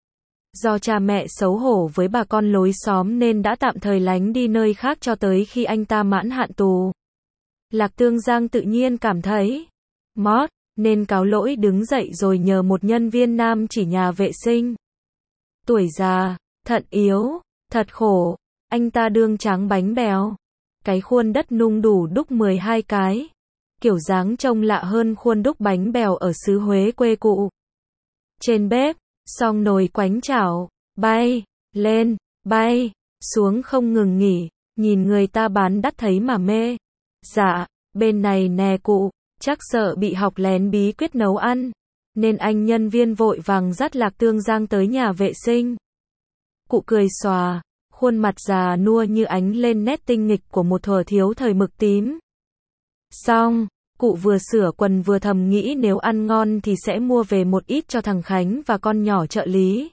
Do cha mẹ xấu hổ với bà con lối xóm nên đã tạm thời lánh đi nơi khác cho tới khi anh ta mãn hạn tù. Lạc Tương Giang tự nhiên cảm thấy mót, nên cáo lỗi đứng dậy rồi nhờ một nhân viên nam chỉ nhà vệ sinh. Tuổi già, thận yếu, thật khổ, anh ta đương tráng bánh bèo. Cái khuôn đất nung đủ đúc mười hai cái. Kiểu dáng trông lạ hơn khuôn đúc bánh bèo ở xứ Huế quê cụ. Trên bếp, xong nồi quánh chảo, bay, lên, bay, xuống không ngừng nghỉ, nhìn người ta bán đắt thấy mà mê. Dạ, bên này nè cụ, chắc sợ bị học lén bí quyết nấu ăn, nên anh nhân viên vội vàng dắt Lạc Tương Giang tới nhà vệ sinh. Cụ cười xòa, khuôn mặt già nua như ánh lên nét tinh nghịch của một thuở thiếu thời mực tím. Xong, cụ vừa sửa quần vừa thầm nghĩ nếu ăn ngon thì sẽ mua về một ít cho thằng Khánh và con nhỏ trợ lý.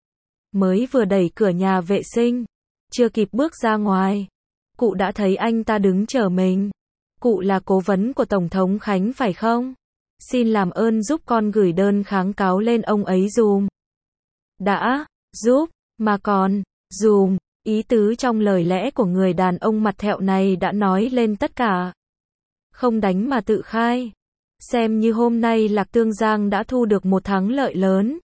Mới vừa đẩy cửa nhà vệ sinh, chưa kịp bước ra ngoài, cụ đã thấy anh ta đứng chờ mình. Cụ là cố vấn của Tổng thống Khánh phải không? Xin làm ơn giúp con gửi đơn kháng cáo lên ông ấy dùm. Đã, giúp, mà còn, dùm, ý tứ trong lời lẽ của người đàn ông mặt thẹo này đã nói lên tất cả. Không đánh mà tự khai. Xem như hôm nay Lạc Tương Giang đã thu được một thắng lợi lớn.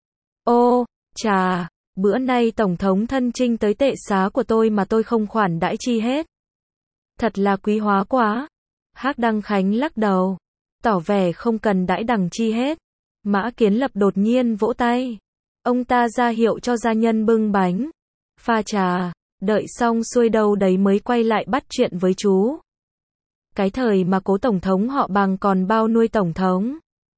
Ô, chà, bữa nay Tổng thống thân chinh tới tệ xá của tôi mà tôi không khoản đãi chi hết. Thật là quý hóa quá. Hắc Đăng Khánh lắc đầu, tỏ vẻ không cần đãi đằng chi hết. Mã Kiến Lập đột nhiên vỗ tay. Ông ta ra hiệu cho gia nhân bưng bánh, pha trà, đợi xong xuôi đâu đấy mới quay lại bắt chuyện với chú. Cái thời mà cố Tổng thống họ Bằng còn bao nuôi Tổng thống.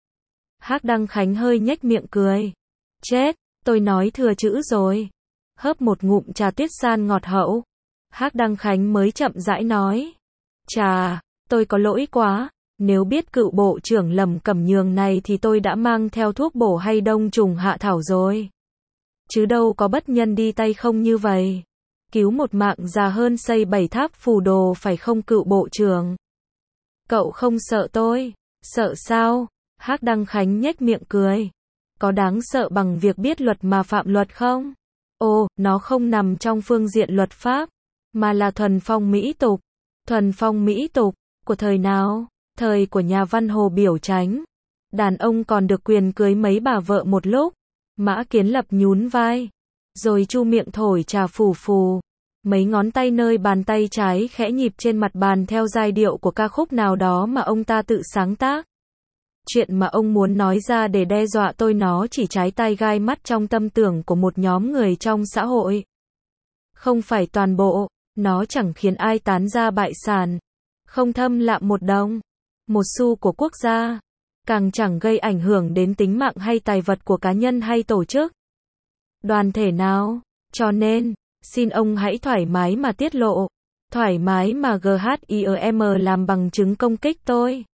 Hắc Đăng Khánh hơi nhếch miệng cười. Chết, tôi nói thừa chữ rồi. Hớp một ngụm trà tuyết san ngọt hậu. Hắc Đăng Khánh mới chậm rãi nói. Chà, tôi có lỗi quá. Nếu biết cựu bộ trưởng Lầm Cẩm Nhường này thì tôi đã mang theo thuốc bổ hay đông trùng hạ thảo rồi. Chứ đâu có bất nhân đi tay không như vậy. Cứu một mạng già hơn xây bảy tháp phù đồ phải không cựu bộ trưởng? Cậu không sợ tôi? Sợ sao? Hắc Đăng Khánh nhếch miệng cười. Có đáng sợ bằng việc biết luật mà phạm luật không? Ồ, nó không nằm trong phương diện luật pháp, mà là thuần phong mỹ tục. Thuần phong mỹ tục, của thời nào? Thời của nhà văn Hồ Biểu Chánh. Đàn ông còn được quyền cưới mấy bà vợ một lúc. Mã Kiến Lập nhún vai, rồi chu miệng thổi trà phù phù. Mấy ngón tay nơi bàn tay trái khẽ nhịp trên mặt bàn theo giai điệu của ca khúc nào đó mà ông ta tự sáng tác. Chuyện mà ông muốn nói ra để đe dọa tôi nó chỉ trái tai gai mắt trong tâm tưởng của một nhóm người trong xã hội. Không phải toàn bộ, nó chẳng khiến ai tán ra bại sản. Không thâm lạm một đồng, một xu của quốc gia. Càng chẳng gây ảnh hưởng đến tính mạng hay tài vật của cá nhân hay tổ chức, đoàn thể nào. Cho nên, xin ông hãy thoải mái mà tiết lộ. Thoải mái mà GHIEM làm bằng chứng công kích tôi.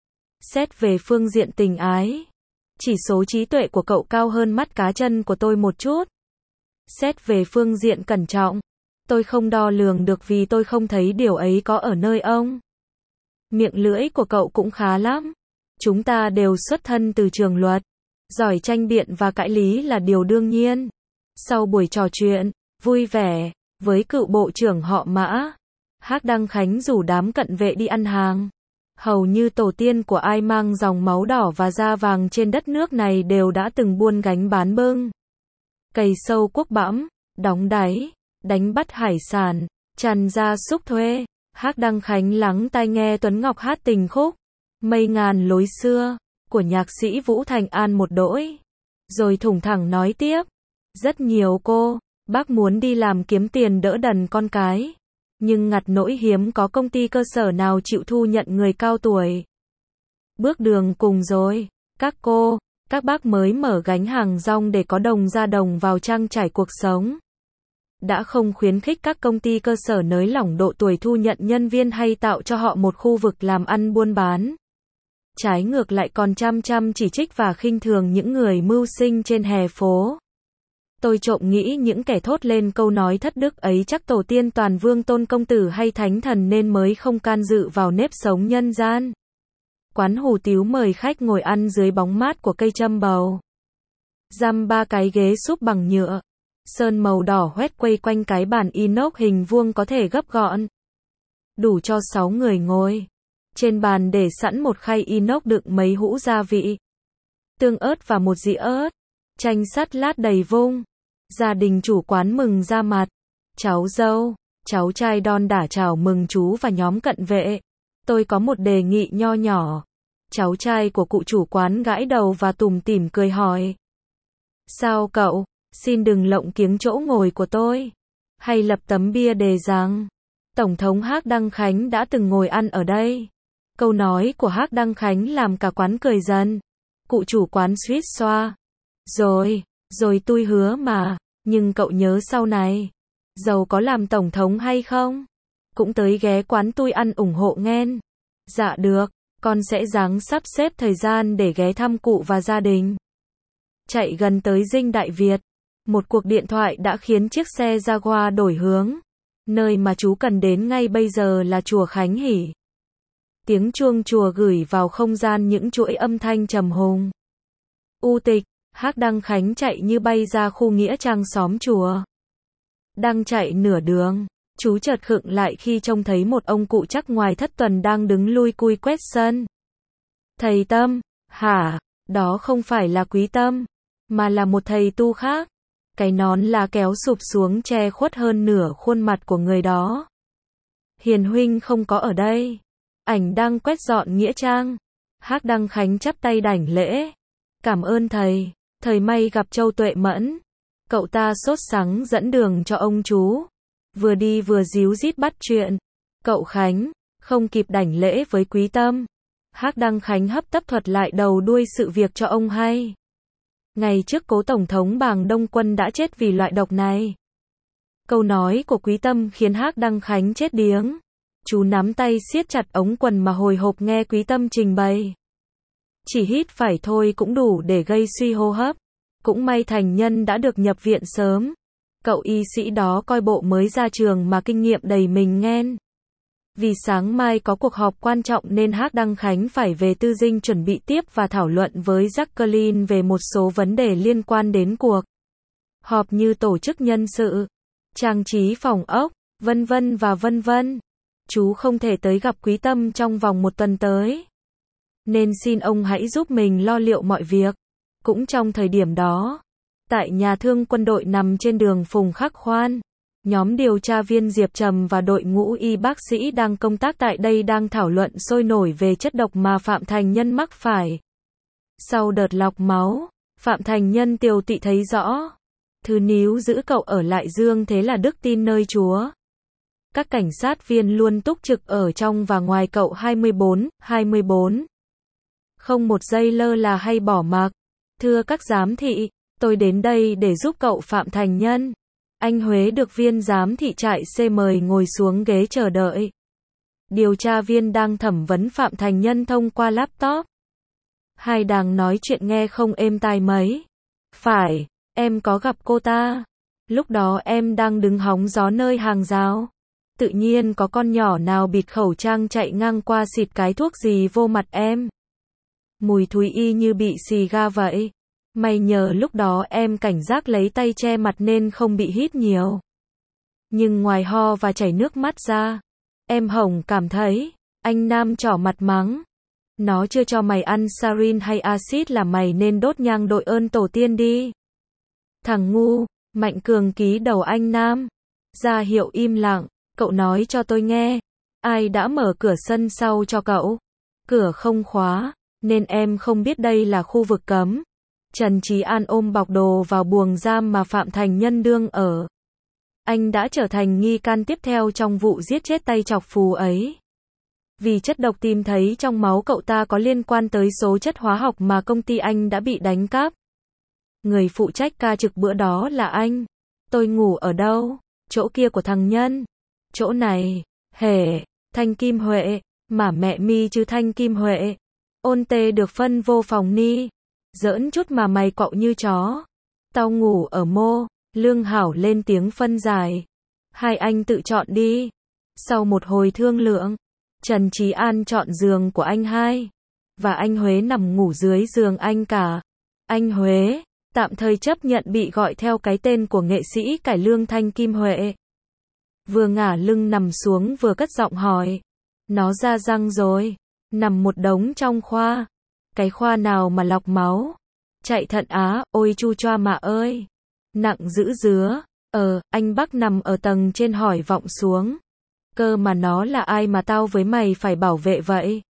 Xét về phương diện tình ái, chỉ số trí tuệ của cậu cao hơn mắt cá chân của tôi một chút. Xét về phương diện cẩn trọng, tôi không đo lường được vì tôi không thấy điều ấy có ở nơi ông. Miệng lưỡi của cậu cũng khá lắm. Chúng ta đều xuất thân từ trường luật, giỏi tranh biện và cãi lý là điều đương nhiên. Sau buổi trò chuyện vui vẻ với cựu bộ trưởng họ Mã, Hắc Đăng Khánh rủ đám cận vệ đi ăn hàng. Hầu như tổ tiên của ai mang dòng máu đỏ và da vàng trên đất nước này đều đã từng buôn gánh bán bưng, cày sâu cuốc bẵm, đóng đáy, đánh bắt hải sản, chăn gia súc thuê. Hắc Đăng Khánh lắng tai nghe Tuấn Ngọc hát tình khúc. Mây ngàn lối xưa, của nhạc sĩ Vũ Thành An một đỗi. Rồi thủng thẳng nói tiếp. Rất nhiều cô, bác muốn đi làm kiếm tiền đỡ đần con cái. Nhưng ngặt nỗi hiếm có công ty cơ sở nào chịu thu nhận người cao tuổi. Bước đường cùng rồi, các cô, các bác mới mở gánh hàng rong để có đồng ra đồng vào trang trải cuộc sống. Đã không khuyến khích các công ty cơ sở nới lỏng độ tuổi thu nhận nhân viên hay tạo cho họ một khu vực làm ăn buôn bán. Trái ngược lại còn chăm chăm chỉ trích và khinh thường những người mưu sinh trên hè phố. Tôi trộm nghĩ những kẻ thốt lên câu nói thất đức ấy chắc tổ tiên toàn vương tôn công tử hay thánh thần nên mới không can dự vào nếp sống nhân gian. Quán hủ tiếu mời khách ngồi ăn dưới bóng mát của cây châm bầu. Dăm ba cái ghế súp bằng nhựa. Sơn màu đỏ hoét quay quanh cái bàn inox hình vuông có thể gấp gọn. Đủ cho sáu người ngồi. Trên bàn để sẵn một khay inox đựng mấy hũ gia vị. Tương ớt và một dĩa ớt. Chanh sắt lát đầy vung. Gia đình chủ quán mừng ra mặt. Cháu dâu, cháu trai đon đả chào mừng chú và nhóm cận vệ. Tôi có một đề nghị nho nhỏ. Cháu trai của cụ chủ quán gãi đầu và tủm tỉm cười hỏi. Sao cậu, xin đừng lộng kiếng chỗ ngồi của tôi. Hay lập tấm bia đề rằng, Tổng thống Hác Đăng Khánh đã từng ngồi ăn ở đây. Câu nói của Hác Đăng Khánh làm cả quán cười dần. Cụ chủ quán suýt xoa. Rồi, rồi tôi hứa mà, nhưng cậu nhớ sau này, dầu có làm tổng thống hay không, cũng tới ghé quán tôi ăn ủng hộ nghen. Dạ được, con sẽ ráng sắp xếp thời gian để ghé thăm cụ và gia đình. Chạy gần tới Dinh Đại Việt, một cuộc điện thoại đã khiến chiếc xe Jaguar đổi hướng. Nơi mà chú cần đến ngay bây giờ là chùa Khánh Hỷ. Tiếng chuông chùa gửi vào không gian những chuỗi âm thanh trầm hùng. U tịch, Hác Đăng Khánh chạy như bay ra khu nghĩa trang xóm chùa. Đang chạy nửa đường, chú chợt khựng lại khi trông thấy một ông cụ chắc ngoài thất tuần đang đứng lui cui quét sân. Thầy Tâm, hả? Đó không phải là Quý Tâm, mà là một thầy tu khác. Cái nón lá kéo sụp xuống che khuất hơn nửa khuôn mặt của người đó. Hiền huynh không có ở đây. Ảnh đang quét dọn nghĩa trang. Hác Đăng Khánh chắp tay đảnh lễ. Cảm ơn thầy, thời may gặp Châu Tuệ Mẫn. Cậu ta sốt sắng dẫn đường cho ông chú. Vừa đi vừa díu dít bắt chuyện. Cậu Khánh, không kịp đảnh lễ với Quý Tâm. Hác Đăng Khánh hấp tấp thuật lại đầu đuôi sự việc cho ông hay. Ngày trước cố Tổng thống Bàng Đông Quân đã chết vì loại độc này. Câu nói của Quý Tâm khiến Hác Đăng Khánh chết điếng. Chú nắm tay siết chặt ống quần mà hồi hộp nghe Quý Tâm trình bày. Chỉ hít phải thôi cũng đủ để gây suy hô hấp. Cũng may Thành Nhân đã được nhập viện sớm. Cậu y sĩ đó coi bộ mới ra trường mà kinh nghiệm đầy mình nghen. Vì sáng mai có cuộc họp quan trọng nên Hác Đăng Khánh phải về Tư Dinh chuẩn bị tiếp và thảo luận với Jacqueline về một số vấn đề liên quan đến cuộc họp như tổ chức nhân sự, trang trí phòng ốc, vân vân và vân vân. Chú không thể tới gặp Quý Tâm trong vòng một tuần tới. Nên xin ông hãy giúp mình lo liệu mọi việc. Cũng trong thời điểm đó, tại nhà thương quân đội nằm trên đường Phùng Khắc Khoan, nhóm điều tra viên Diệp Trầm và đội ngũ y bác sĩ đang công tác tại đây đang thảo luận sôi nổi về chất độc mà Phạm Thành Nhân mắc phải. Sau đợt lọc máu, Phạm Thành Nhân tiều tị thấy rõ. Thứ níu giữ cậu ở lại Dương thế là đức tin nơi Chúa. Các cảnh sát viên luôn túc trực ở trong và ngoài cậu hai mươi bốn, hai mươi bốn. Không một giây lơ là hay bỏ mặc. Thưa các giám thị, tôi đến đây để giúp cậu Phạm Thành Nhân. Anh Huế được viên giám thị trại C mời ngồi xuống ghế chờ đợi. Điều tra viên đang thẩm vấn Phạm Thành Nhân thông qua laptop. Hai đàng nói chuyện nghe không êm tai mấy. Phải, em có gặp cô ta. Lúc đó em đang đứng hóng gió nơi hàng rào. Tự nhiên có con nhỏ nào bịt khẩu trang chạy ngang qua xịt cái thuốc gì vô mặt em. Mùi thúi y như bị xì ga vậy. May nhờ lúc đó em cảnh giác lấy tay che mặt nên không bị hít nhiều. Nhưng ngoài ho và chảy nước mắt ra, em Hồng cảm thấy, anh Nam trỏ mặt mắng. Nó chưa cho mày ăn sarin hay axit là mày nên đốt nhang đội ơn tổ tiên đi. Thằng ngu, Mạnh Cường ký đầu anh Nam. Ra hiệu im lặng, cậu nói cho tôi nghe. Ai đã mở cửa sân sau cho cậu? cửa không khóa, nên em không biết đây là khu vực cấm. Trần Trí An ôm bọc đồ vào buồng giam mà Phạm Thành Nhân đương ở. Anh đã trở thành nghi can tiếp theo trong vụ giết chết tay chọc phù ấy. Vì chất độc tìm thấy trong máu cậu ta có liên quan tới số chất hóa học mà công ty anh đã bị đánh cắp. Người phụ trách ca trực bữa đó là anh. Tôi ngủ ở đâu? Chỗ kia của thằng Nhân. Chỗ này. Hề, Thanh Kim Huệ. Mà mẹ mi chứ Thanh Kim Huệ. Ôn tê được phân vô phòng ni. Giỡn chút mà mày quạo như chó. Tao ngủ ở mô. Lương Hảo lên tiếng phân giải. Hai anh tự chọn đi. Sau một hồi thương lượng, Trần Trí An chọn giường của anh hai. Và anh Huế nằm ngủ dưới giường anh cả. Anh Huế tạm thời chấp nhận bị gọi theo cái tên của nghệ sĩ cải lương Thanh Kim Huệ. Vừa ngả lưng nằm xuống vừa cất giọng hỏi. Nó ra răng rồi. Nằm một đống trong khoa. Cái khoa nào mà lọc máu? Chạy thận á, ôi chu choa mà ơi. Nặng dữ dứa. Ờ, anh Bắc nằm ở tầng trên hỏi vọng xuống. Cơ mà nó là ai mà tao với mày phải bảo vệ vậy?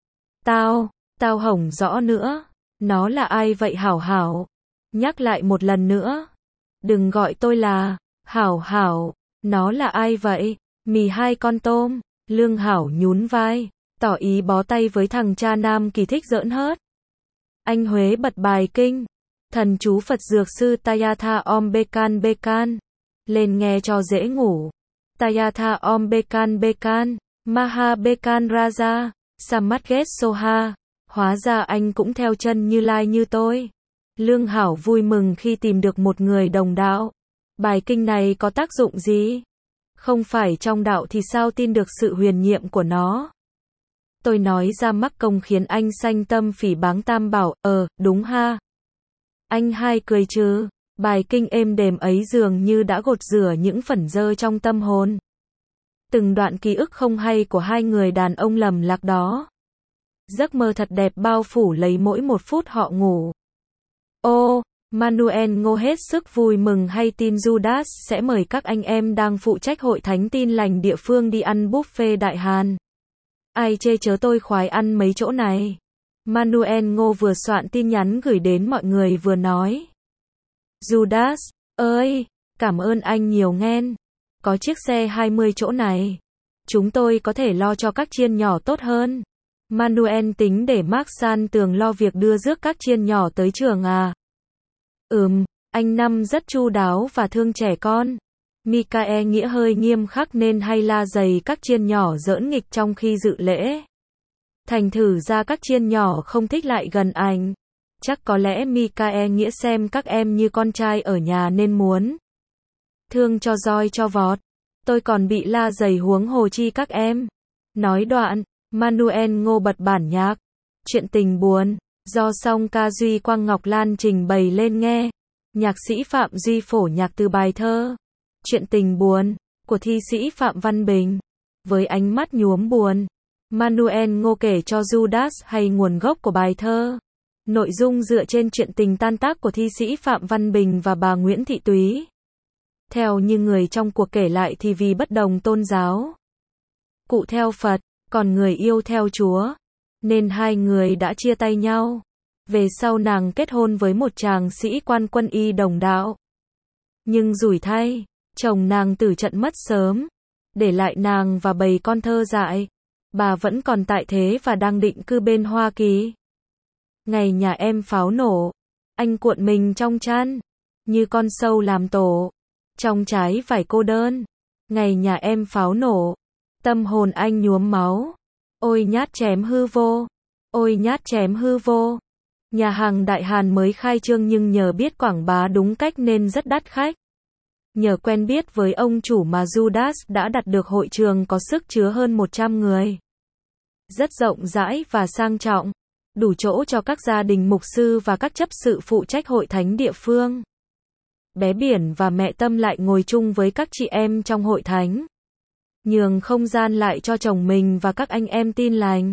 Tao, tao hổng rõ nữa. Nó là ai vậy Hảo Hảo? Nhắc lại một lần nữa. Đừng gọi tôi là Hảo Hảo. Nó là ai vậy? Mì hai con tôm. Lương Hảo nhún vai, tỏ ý bó tay với thằng cha nam kỳ thích giỡn hớt. Anh Huế bật bài kinh. Thần chú Phật Dược Sư Tayatha Om Bekan Bekan. Lên nghe cho dễ ngủ. Tayatha Om Bekan Bekan. Maha Bekan Raja. Samatget Soha. Hóa ra anh cũng theo chân Như Lai như tôi. Lương Hảo vui mừng khi tìm được một người đồng đạo. Bài kinh này có tác dụng gì? Không phải trong đạo thì sao tin được sự huyền nhiệm của nó? Tôi nói ra mắc công khiến anh sanh tâm phỉ báng tam bảo, ờ, đúng ha. Anh hai cười chứ, bài kinh êm đềm ấy dường như đã gột rửa những phần dơ trong tâm hồn. Từng đoạn ký ức không hay của hai người đàn ông lầm lạc đó. Giấc mơ thật đẹp bao phủ lấy mỗi một phút họ ngủ. Ô, Manuel Ngô hết sức vui mừng hay tin Judas sẽ mời các anh em đang phụ trách hội thánh tin lành địa phương đi ăn buffet Đại Hàn. Ai chê chớ tôi khoái ăn mấy chỗ này. Manuel Ngô vừa soạn tin nhắn gửi đến mọi người vừa nói. Judas ơi, cảm ơn anh nhiều nghen. Có chiếc xe hai mươi chỗ này. Chúng tôi có thể lo cho các chiên nhỏ tốt hơn. Manuel tính để Mark San Tường lo việc đưa rước các chiên nhỏ tới trường à. Ừm, anh Năm rất chu đáo và thương trẻ con. Mikael nghĩa hơi nghiêm khắc nên hay la dày các chiên nhỏ giỡn nghịch trong khi dự lễ. Thành thử ra các chiên nhỏ không thích lại gần anh. Chắc có lẽ Mikael nghĩa xem các em như con trai ở nhà nên muốn thương cho roi cho vọt. Tôi còn bị la dày huống hồ chi các em. Nói đoạn, Manuel Ngô bật bản nhạc. Chuyện tình buồn. Do song ca Duy Quang Ngọc Lan trình bày lên nghe. Nhạc sĩ Phạm Duy phổ nhạc từ bài thơ Chuyện tình buồn của thi sĩ Phạm Văn Bình. Với ánh mắt nhuốm buồn, Manuel Ngô kể cho Judas hay nguồn gốc của bài thơ. Nội dung dựa trên chuyện tình tan tác của thi sĩ Phạm Văn Bình và bà Nguyễn Thị Túy. Theo như người trong cuộc kể lại thì vì bất đồng tôn giáo, cụ theo Phật, còn người yêu theo Chúa, nên hai người đã chia tay nhau. Về sau nàng kết hôn với một chàng sĩ quan quân y đồng đạo. Nhưng rủi thay, chồng nàng tử trận mất sớm, để lại nàng và bầy con thơ dại. Bà vẫn còn tại thế và đang định cư bên Hoa Kỳ. Ngày nhà em pháo nổ, anh cuộn mình trong chăn, như con sâu làm tổ, trong trái vải cô đơn. Ngày nhà em pháo nổ, tâm hồn anh nhuốm máu. Ôi nhát chém hư vô, ôi nhát chém hư vô. Nhà hàng Đại Hàn mới khai trương nhưng nhờ biết quảng bá đúng cách nên rất đắt khách. Nhờ quen biết với ông chủ mà Judas đã đặt được hội trường có sức chứa hơn một trăm người. Rất rộng rãi và sang trọng, đủ chỗ cho các gia đình mục sư và các chấp sự phụ trách hội thánh địa phương. Bé Biển và mẹ Tâm lại ngồi chung với các chị em trong hội thánh, nhường không gian lại cho chồng mình và các anh em tin lành.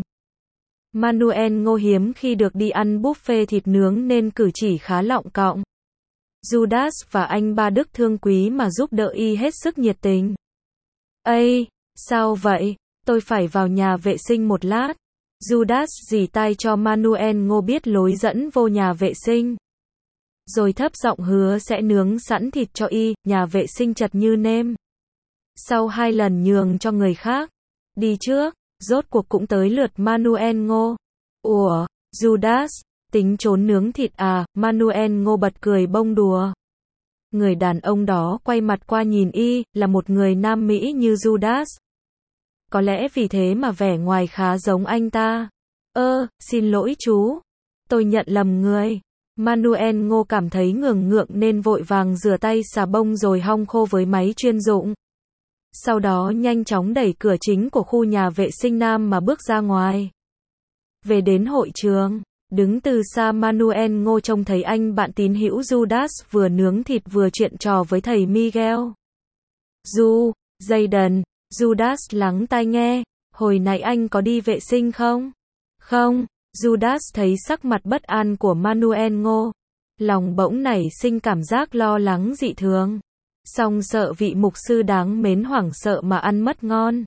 Manuel Ngô hiếm khi được đi ăn buffet thịt nướng nên cử chỉ khá lọng cọng. Judas và anh ba Đức thương quý mà giúp đỡ y hết sức nhiệt tình. Ây, sao vậy? Tôi phải vào nhà vệ sinh một lát. Judas rì tai cho Manuel Ngô biết lối dẫn vô nhà vệ sinh. Rồi thấp giọng hứa sẽ nướng sẵn thịt cho y, nhà vệ sinh chật như nêm. Sau hai lần nhường cho người khác đi trước, rốt cuộc cũng tới lượt Manuel Ngô. Ủa, Judas, tính trốn nướng thịt à? Manuel Ngô bật cười bông đùa. Người đàn ông đó quay mặt qua nhìn y, là một người Nam Mỹ như Judas. Có lẽ vì thế mà vẻ ngoài khá giống anh ta. Ơ, xin lỗi chú. Tôi nhận lầm người. Manuel Ngô cảm thấy ngượng ngượng nên vội vàng rửa tay xà bông rồi hong khô với máy chuyên dụng. Sau đó nhanh chóng đẩy cửa chính của khu nhà vệ sinh nam mà bước ra ngoài. Về đến hội trường, đứng từ xa Manuel Ngô trông thấy anh bạn tín hữu Judas vừa nướng thịt vừa chuyện trò với thầy Miguel. Ju, Jayden, Judas lắng tai nghe, hồi nãy anh có đi vệ sinh không? Không, Judas thấy sắc mặt bất an của Manuel Ngô. Lòng bỗng nảy sinh cảm giác lo lắng dị thường. Song sợ vị mục sư đáng mến hoảng sợ mà ăn mất ngon.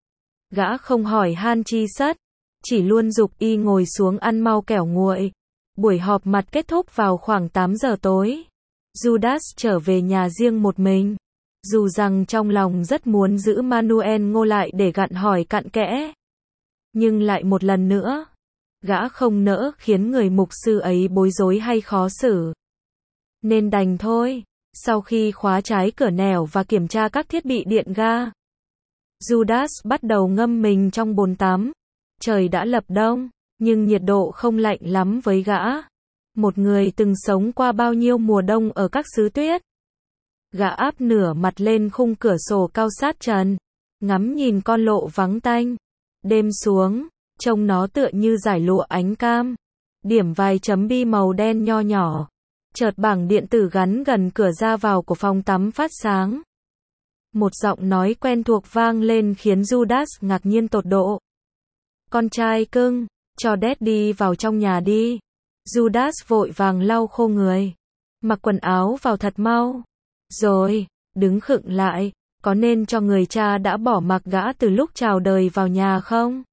Gã không hỏi han chi sất, chỉ luôn giục y ngồi xuống ăn mau kẻo nguội. Buổi họp mặt kết thúc vào khoảng tám giờ tối. Judas trở về nhà riêng một mình. Dù rằng trong lòng rất muốn giữ Manuel Ngô lại để gặn hỏi cặn kẽ. Nhưng lại một lần nữa, gã không nỡ khiến người mục sư ấy bối rối hay khó xử. Nên đành thôi. Sau khi khóa trái cửa nẻo và kiểm tra các thiết bị điện ga, Judas bắt đầu ngâm mình trong bồn tắm. Trời đã lập đông, nhưng nhiệt độ không lạnh lắm với gã. Một người từng sống qua bao nhiêu mùa đông ở các xứ tuyết. Gã áp nửa mặt lên khung cửa sổ cao sát trần, ngắm nhìn con lộ vắng tanh. Đêm xuống, trông nó tựa như dải lụa ánh cam. Điểm vài chấm bi màu đen nho nhỏ. Chợt bảng điện tử gắn gần cửa ra vào của phòng tắm phát sáng. Một giọng nói quen thuộc vang lên khiến Judas ngạc nhiên tột độ. Con trai cưng, cho Daddy vào trong nhà đi. Judas vội vàng lau khô người. Mặc quần áo vào thật mau. Rồi, đứng khựng lại, có nên cho người cha đã bỏ mặc gã từ lúc chào đời vào nhà không?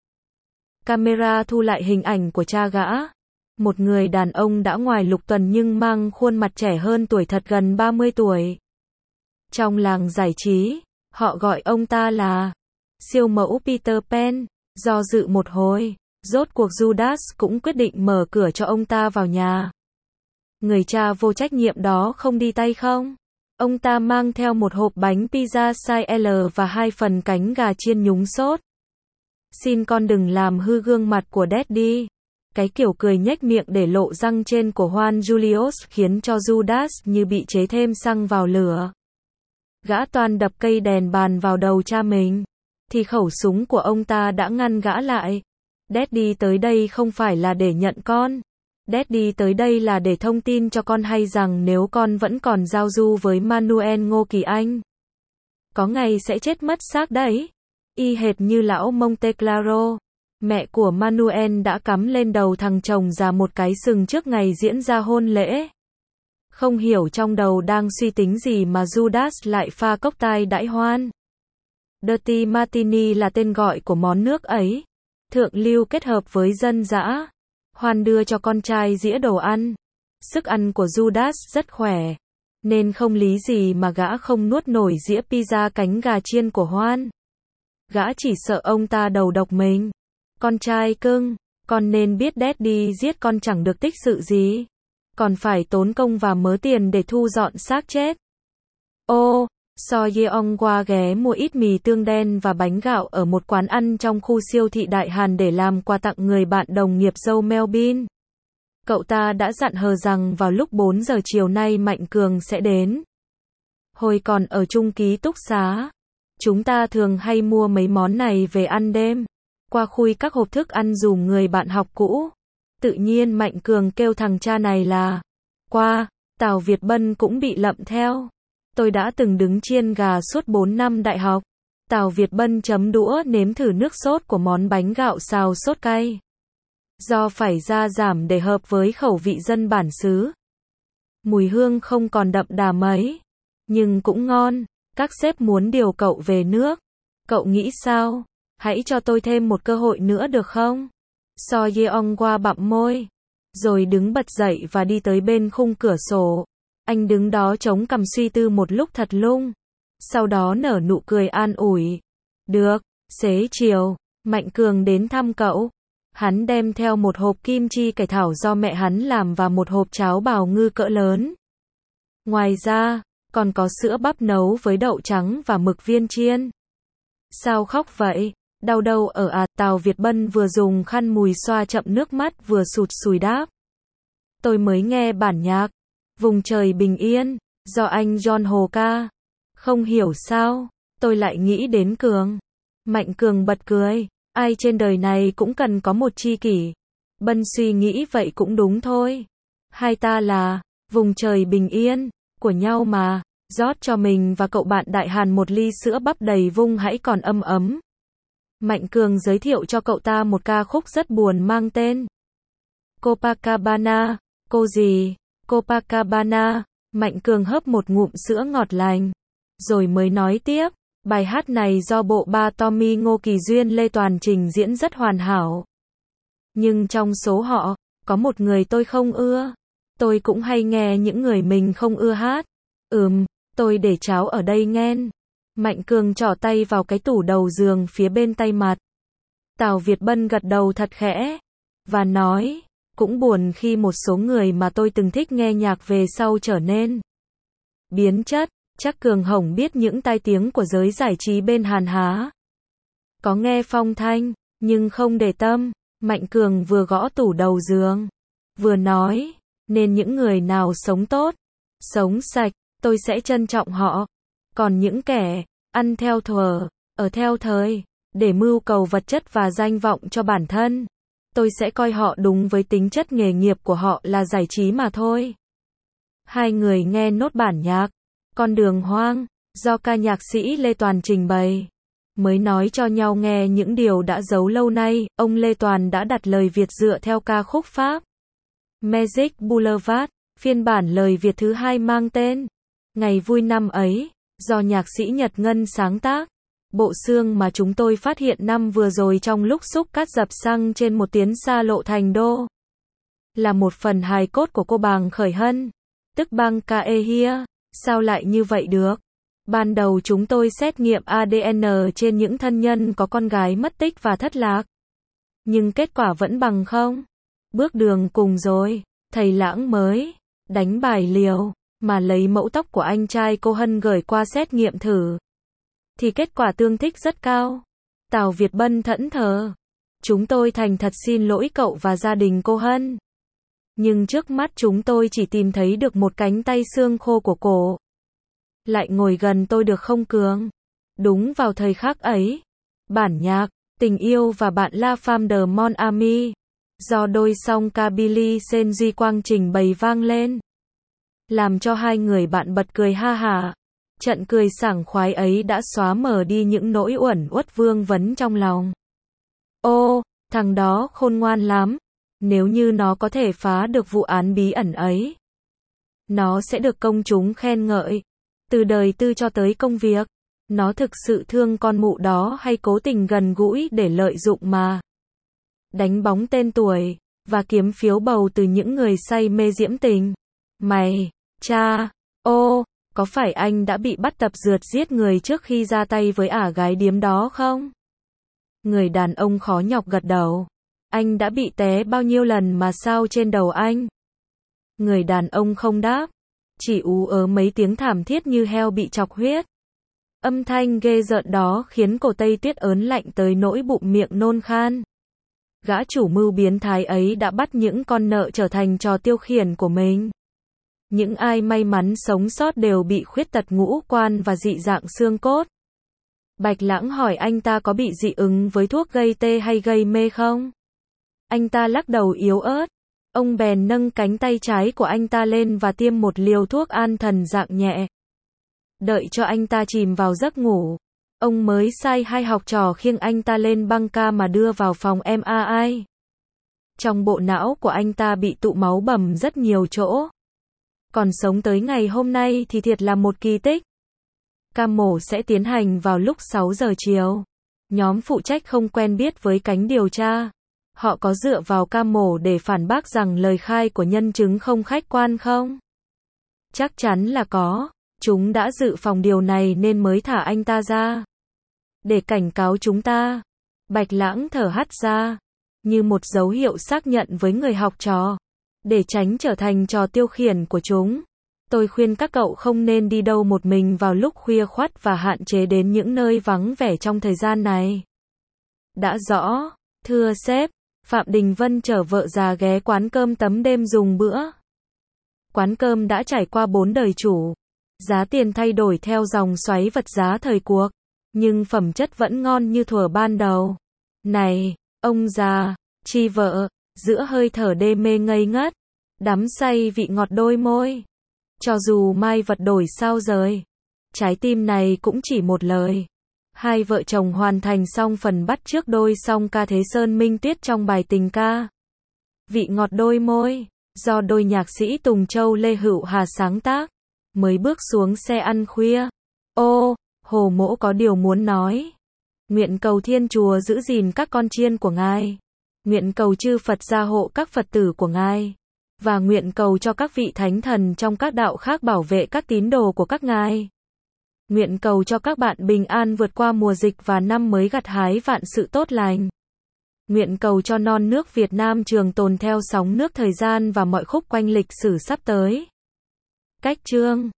Camera thu lại hình ảnh của cha gã. Một người đàn ông đã ngoài lục tuần nhưng mang khuôn mặt trẻ hơn tuổi thật gần ba mươi tuổi. Trong làng giải trí, họ gọi ông ta là siêu mẫu Peter Pan. Do dự một hồi, rốt cuộc Judas cũng quyết định mở cửa cho ông ta vào nhà. Người cha vô trách nhiệm đó không đi tay không? Ông ta mang theo một hộp bánh pizza size L và hai phần cánh gà chiên nhúng sốt. Xin con đừng làm hư gương mặt của Daddy. Cái kiểu cười nhếch miệng để lộ răng trên của Juan Julius khiến cho Judas như bị chế thêm xăng vào lửa. Gã toan đập cây đèn bàn vào đầu cha mình, thì khẩu súng của ông ta đã ngăn gã lại. Daddy tới đây không phải là để nhận con. Daddy tới đây là để thông tin cho con hay rằng nếu con vẫn còn giao du với Manuel Ngô Kỳ Anh, có ngày sẽ chết mất xác đấy. Y hệt như lão Monte Claro. Mẹ của Manuel đã cắm lên đầu thằng chồng già một cái sừng trước ngày diễn ra hôn lễ. Không hiểu trong đầu đang suy tính gì mà Judas lại pha cốc tai đãi hoan. Dirty Martini là tên gọi của món nước ấy. Thượng lưu kết hợp với dân dã. Hoan đưa cho con trai dĩa đồ ăn. Sức ăn của Judas rất khỏe, nên không lý gì mà gã không nuốt nổi dĩa pizza cánh gà chiên của Hoan. Gã chỉ sợ ông ta đầu độc mình. Con trai cưng, con nên biết Daddy giết con chẳng được tích sự gì. Còn phải tốn công và mớ tiền để thu dọn xác chết. Ô, So Yeong qua ghé mua ít mì tương đen và bánh gạo ở một quán ăn trong khu siêu thị Đại Hàn để làm quà tặng người bạn đồng nghiệp dâu Melvin. Cậu ta đã dặn hờ rằng vào lúc bốn giờ chiều nay Mạnh Cường sẽ đến. Hồi còn ở chung ký túc xá, chúng ta thường hay mua mấy món này về ăn đêm. Qua khui các hộp thức ăn dùm người bạn học cũ. Tự nhiên Mạnh Cường kêu thằng cha này là qua, Tào Việt Bân cũng bị lậm theo. Tôi đã từng đứng chiên gà suốt bốn năm đại học. Tào Việt Bân chấm đũa nếm thử nước sốt của món bánh gạo xào sốt cay. Do phải gia giảm để hợp với khẩu vị dân bản xứ. Mùi hương không còn đậm đà mấy, nhưng cũng ngon. Các sếp muốn điều cậu về nước. Cậu nghĩ sao? Hãy cho tôi thêm một cơ hội nữa được không? So Yeong qua bặm môi. Rồi đứng bật dậy và đi tới bên khung cửa sổ. Anh đứng đó chống cằm suy tư một lúc thật lung. Sau đó nở nụ cười an ủi. Được, xế chiều, Mạnh Cường đến thăm cậu. Hắn đem theo một hộp kim chi cải thảo do mẹ hắn làm và một hộp cháo bào ngư cỡ lớn. Ngoài ra, còn có sữa bắp nấu với đậu trắng và mực viên chiên. Sao khóc vậy? Đau đâu ở à? Tào Việt Bân vừa dùng khăn mùi xoa chậm nước mắt vừa sụt sùi đáp. Tôi mới nghe bản nhạc Vùng Trời Bình Yên do anh John Hồ ca. Không hiểu sao, tôi lại nghĩ đến Cường. Mạnh Cường bật cười. Ai trên đời này cũng cần có một tri kỷ. Bân suy nghĩ vậy cũng đúng thôi. Hai ta là Vùng Trời Bình Yên của nhau mà. Rót cho mình và cậu bạn Đại Hàn một ly sữa bắp đầy vung hãy còn ấm ấm. Mạnh Cường giới thiệu cho cậu ta một ca khúc rất buồn mang tên Copacabana. Cô gì? Copacabana. Mạnh Cường hớp một ngụm sữa ngọt lành. Rồi mới nói tiếp. Bài hát này do bộ ba Tommy Ngô Kỳ Duyên Lê Toàn trình diễn rất hoàn hảo. Nhưng trong số họ, có một người tôi không ưa. Tôi cũng hay nghe những người mình không ưa hát. Ừm, tôi để cháo ở đây nghen. Mạnh Cường trỏ tay vào cái tủ đầu giường phía bên tay mặt. Tào Việt Bân gật đầu thật khẽ. Và nói, cũng buồn khi một số người mà tôi từng thích nghe nhạc về sau trở nên biến chất. Chắc Cường Hồng biết những tai tiếng của giới giải trí bên Hàn há. Có nghe phong thanh, nhưng không để tâm. Mạnh Cường vừa gõ tủ đầu giường, vừa nói, nên những người nào sống tốt, sống sạch, tôi sẽ trân trọng họ. Còn những kẻ ăn theo thuở, ở theo thời, để mưu cầu vật chất và danh vọng cho bản thân, tôi sẽ coi họ đúng với tính chất nghề nghiệp của họ là giải trí mà thôi. Hai người nghe nốt bản nhạc Con đường hoang do ca nhạc sĩ Lê Toàn trình bày. Mới nói cho nhau nghe những điều đã giấu lâu nay. Ông Lê Toàn đã đặt lời Việt dựa theo ca khúc Pháp Magic Boulevard. Phiên bản lời Việt thứ hai mang tên Ngày Vui Năm Ấy, do nhạc sĩ Nhật Ngân sáng tác. Bộ xương mà chúng tôi phát hiện năm vừa rồi trong lúc xúc cát dập xăng trên một tuyến xa lộ Thành Đô là một phần hài cốt của cô Bàng Khởi Hân, tức Bang Kaehia. Sao lại như vậy được? Ban đầu chúng tôi xét nghiệm a đê en trên những thân nhân có con gái mất tích và thất lạc. Nhưng kết quả vẫn bằng không. Bước đường cùng rồi, thầy Lãng mới đánh bài liều, mà lấy mẫu tóc của anh trai cô Hân gửi qua xét nghiệm thử. Thì kết quả tương thích rất cao. Tào Việt Bân thẫn thờ. Chúng tôi thành thật xin lỗi cậu và gia đình cô Hân. Nhưng trước mắt chúng tôi chỉ tìm thấy được một cánh tay xương khô của cổ. Lại ngồi gần tôi được không Cường? Đúng vào thời khắc ấy, bản nhạc Tình Yêu và Bạn La Femme de Mon Ami do đôi song ca Billy Sen Duy Quang trình bày vang lên, làm cho hai người bạn bật cười ha hả. Trận cười sảng khoái ấy đã xóa mờ đi những nỗi uẩn uất vương vấn trong lòng. Ô, thằng đó khôn ngoan lắm. Nếu như nó có thể phá được vụ án bí ẩn ấy, nó sẽ được công chúng khen ngợi. Từ đời tư cho tới công việc, nó thực sự thương con mụ đó hay cố tình gần gũi để lợi dụng mà đánh bóng tên tuổi và kiếm phiếu bầu từ những người say mê diễm tình? Mày, cha, ô, có phải anh đã bị bắt tập rượt giết người trước khi ra tay với ả gái điếm đó không? Người đàn ông khó nhọc gật đầu. Anh đã bị té bao nhiêu lần mà sao trên đầu anh? Người đàn ông không đáp, chỉ ú ớ mấy tiếng thảm thiết như heo bị chọc huyết. Âm thanh ghê rợn đó khiến cổ Tây Tuyết ớn lạnh tới nỗi bụng miệng nôn khan. Gã chủ mưu biến thái ấy đã bắt những con nợ trở thành trò tiêu khiển của mình. Những ai may mắn sống sót đều bị khuyết tật ngũ quan và dị dạng xương cốt. Bạch Lãng hỏi anh ta có bị dị ứng với thuốc gây tê hay gây mê không? Anh ta lắc đầu yếu ớt. Ông bèn nâng cánh tay trái của anh ta lên và tiêm một liều thuốc an thần dạng nhẹ. Đợi cho anh ta chìm vào giấc ngủ, ông mới sai hai học trò khiêng anh ta lên băng ca mà đưa vào phòng em a i. Trong bộ não của anh ta bị tụ máu bầm rất nhiều chỗ. Còn sống tới ngày hôm nay thì thiệt là một kỳ tích. Ca mổ sẽ tiến hành vào lúc sáu giờ chiều. Nhóm phụ trách không quen biết với cánh điều tra. Họ có dựa vào ca mổ để phản bác rằng lời khai của nhân chứng không khách quan không? Chắc chắn là có. Chúng đã dự phòng điều này nên mới thả anh ta ra. Để cảnh cáo chúng ta. Bạch Lãng thở hắt ra, như một dấu hiệu xác nhận với người học trò. Để tránh trở thành trò tiêu khiển của chúng, tôi khuyên các cậu không nên đi đâu một mình vào lúc khuya khoắt và hạn chế đến những nơi vắng vẻ trong thời gian này. Đã rõ, thưa sếp. Phạm Đình Vân chở vợ già ghé quán cơm tấm đêm dùng bữa. Quán cơm đã trải qua bốn đời chủ. Giá tiền thay đổi theo dòng xoáy vật giá thời cuộc, nhưng phẩm chất vẫn ngon như thuở ban đầu. Này, ông già, chi vợ, giữa hơi thở đê mê ngây ngất, đắm say vị ngọt đôi môi. Cho dù mai vật đổi sao rời, trái tim này cũng chỉ một lời. Hai vợ chồng hoàn thành xong phần bắt trước đôi song ca Thế Sơn Minh Tuyết trong bài tình ca Vị ngọt đôi môi, do đôi nhạc sĩ Tùng Châu Lê Hữu Hà sáng tác. Mới bước xuống xe ăn khuya. Ô, Hồ Mỗ có điều muốn nói. Nguyện cầu Thiên Chùa giữ gìn các con chiên của Ngài. Nguyện cầu chư Phật gia hộ các Phật tử của Ngài. Và nguyện cầu cho các vị thánh thần trong các đạo khác bảo vệ các tín đồ của các Ngài. Nguyện cầu cho các bạn bình an vượt qua mùa dịch và năm mới gặt hái vạn sự tốt lành. Nguyện cầu cho non nước Việt Nam trường tồn theo sóng nước thời gian và mọi khúc quanh lịch sử sắp tới. Cách chương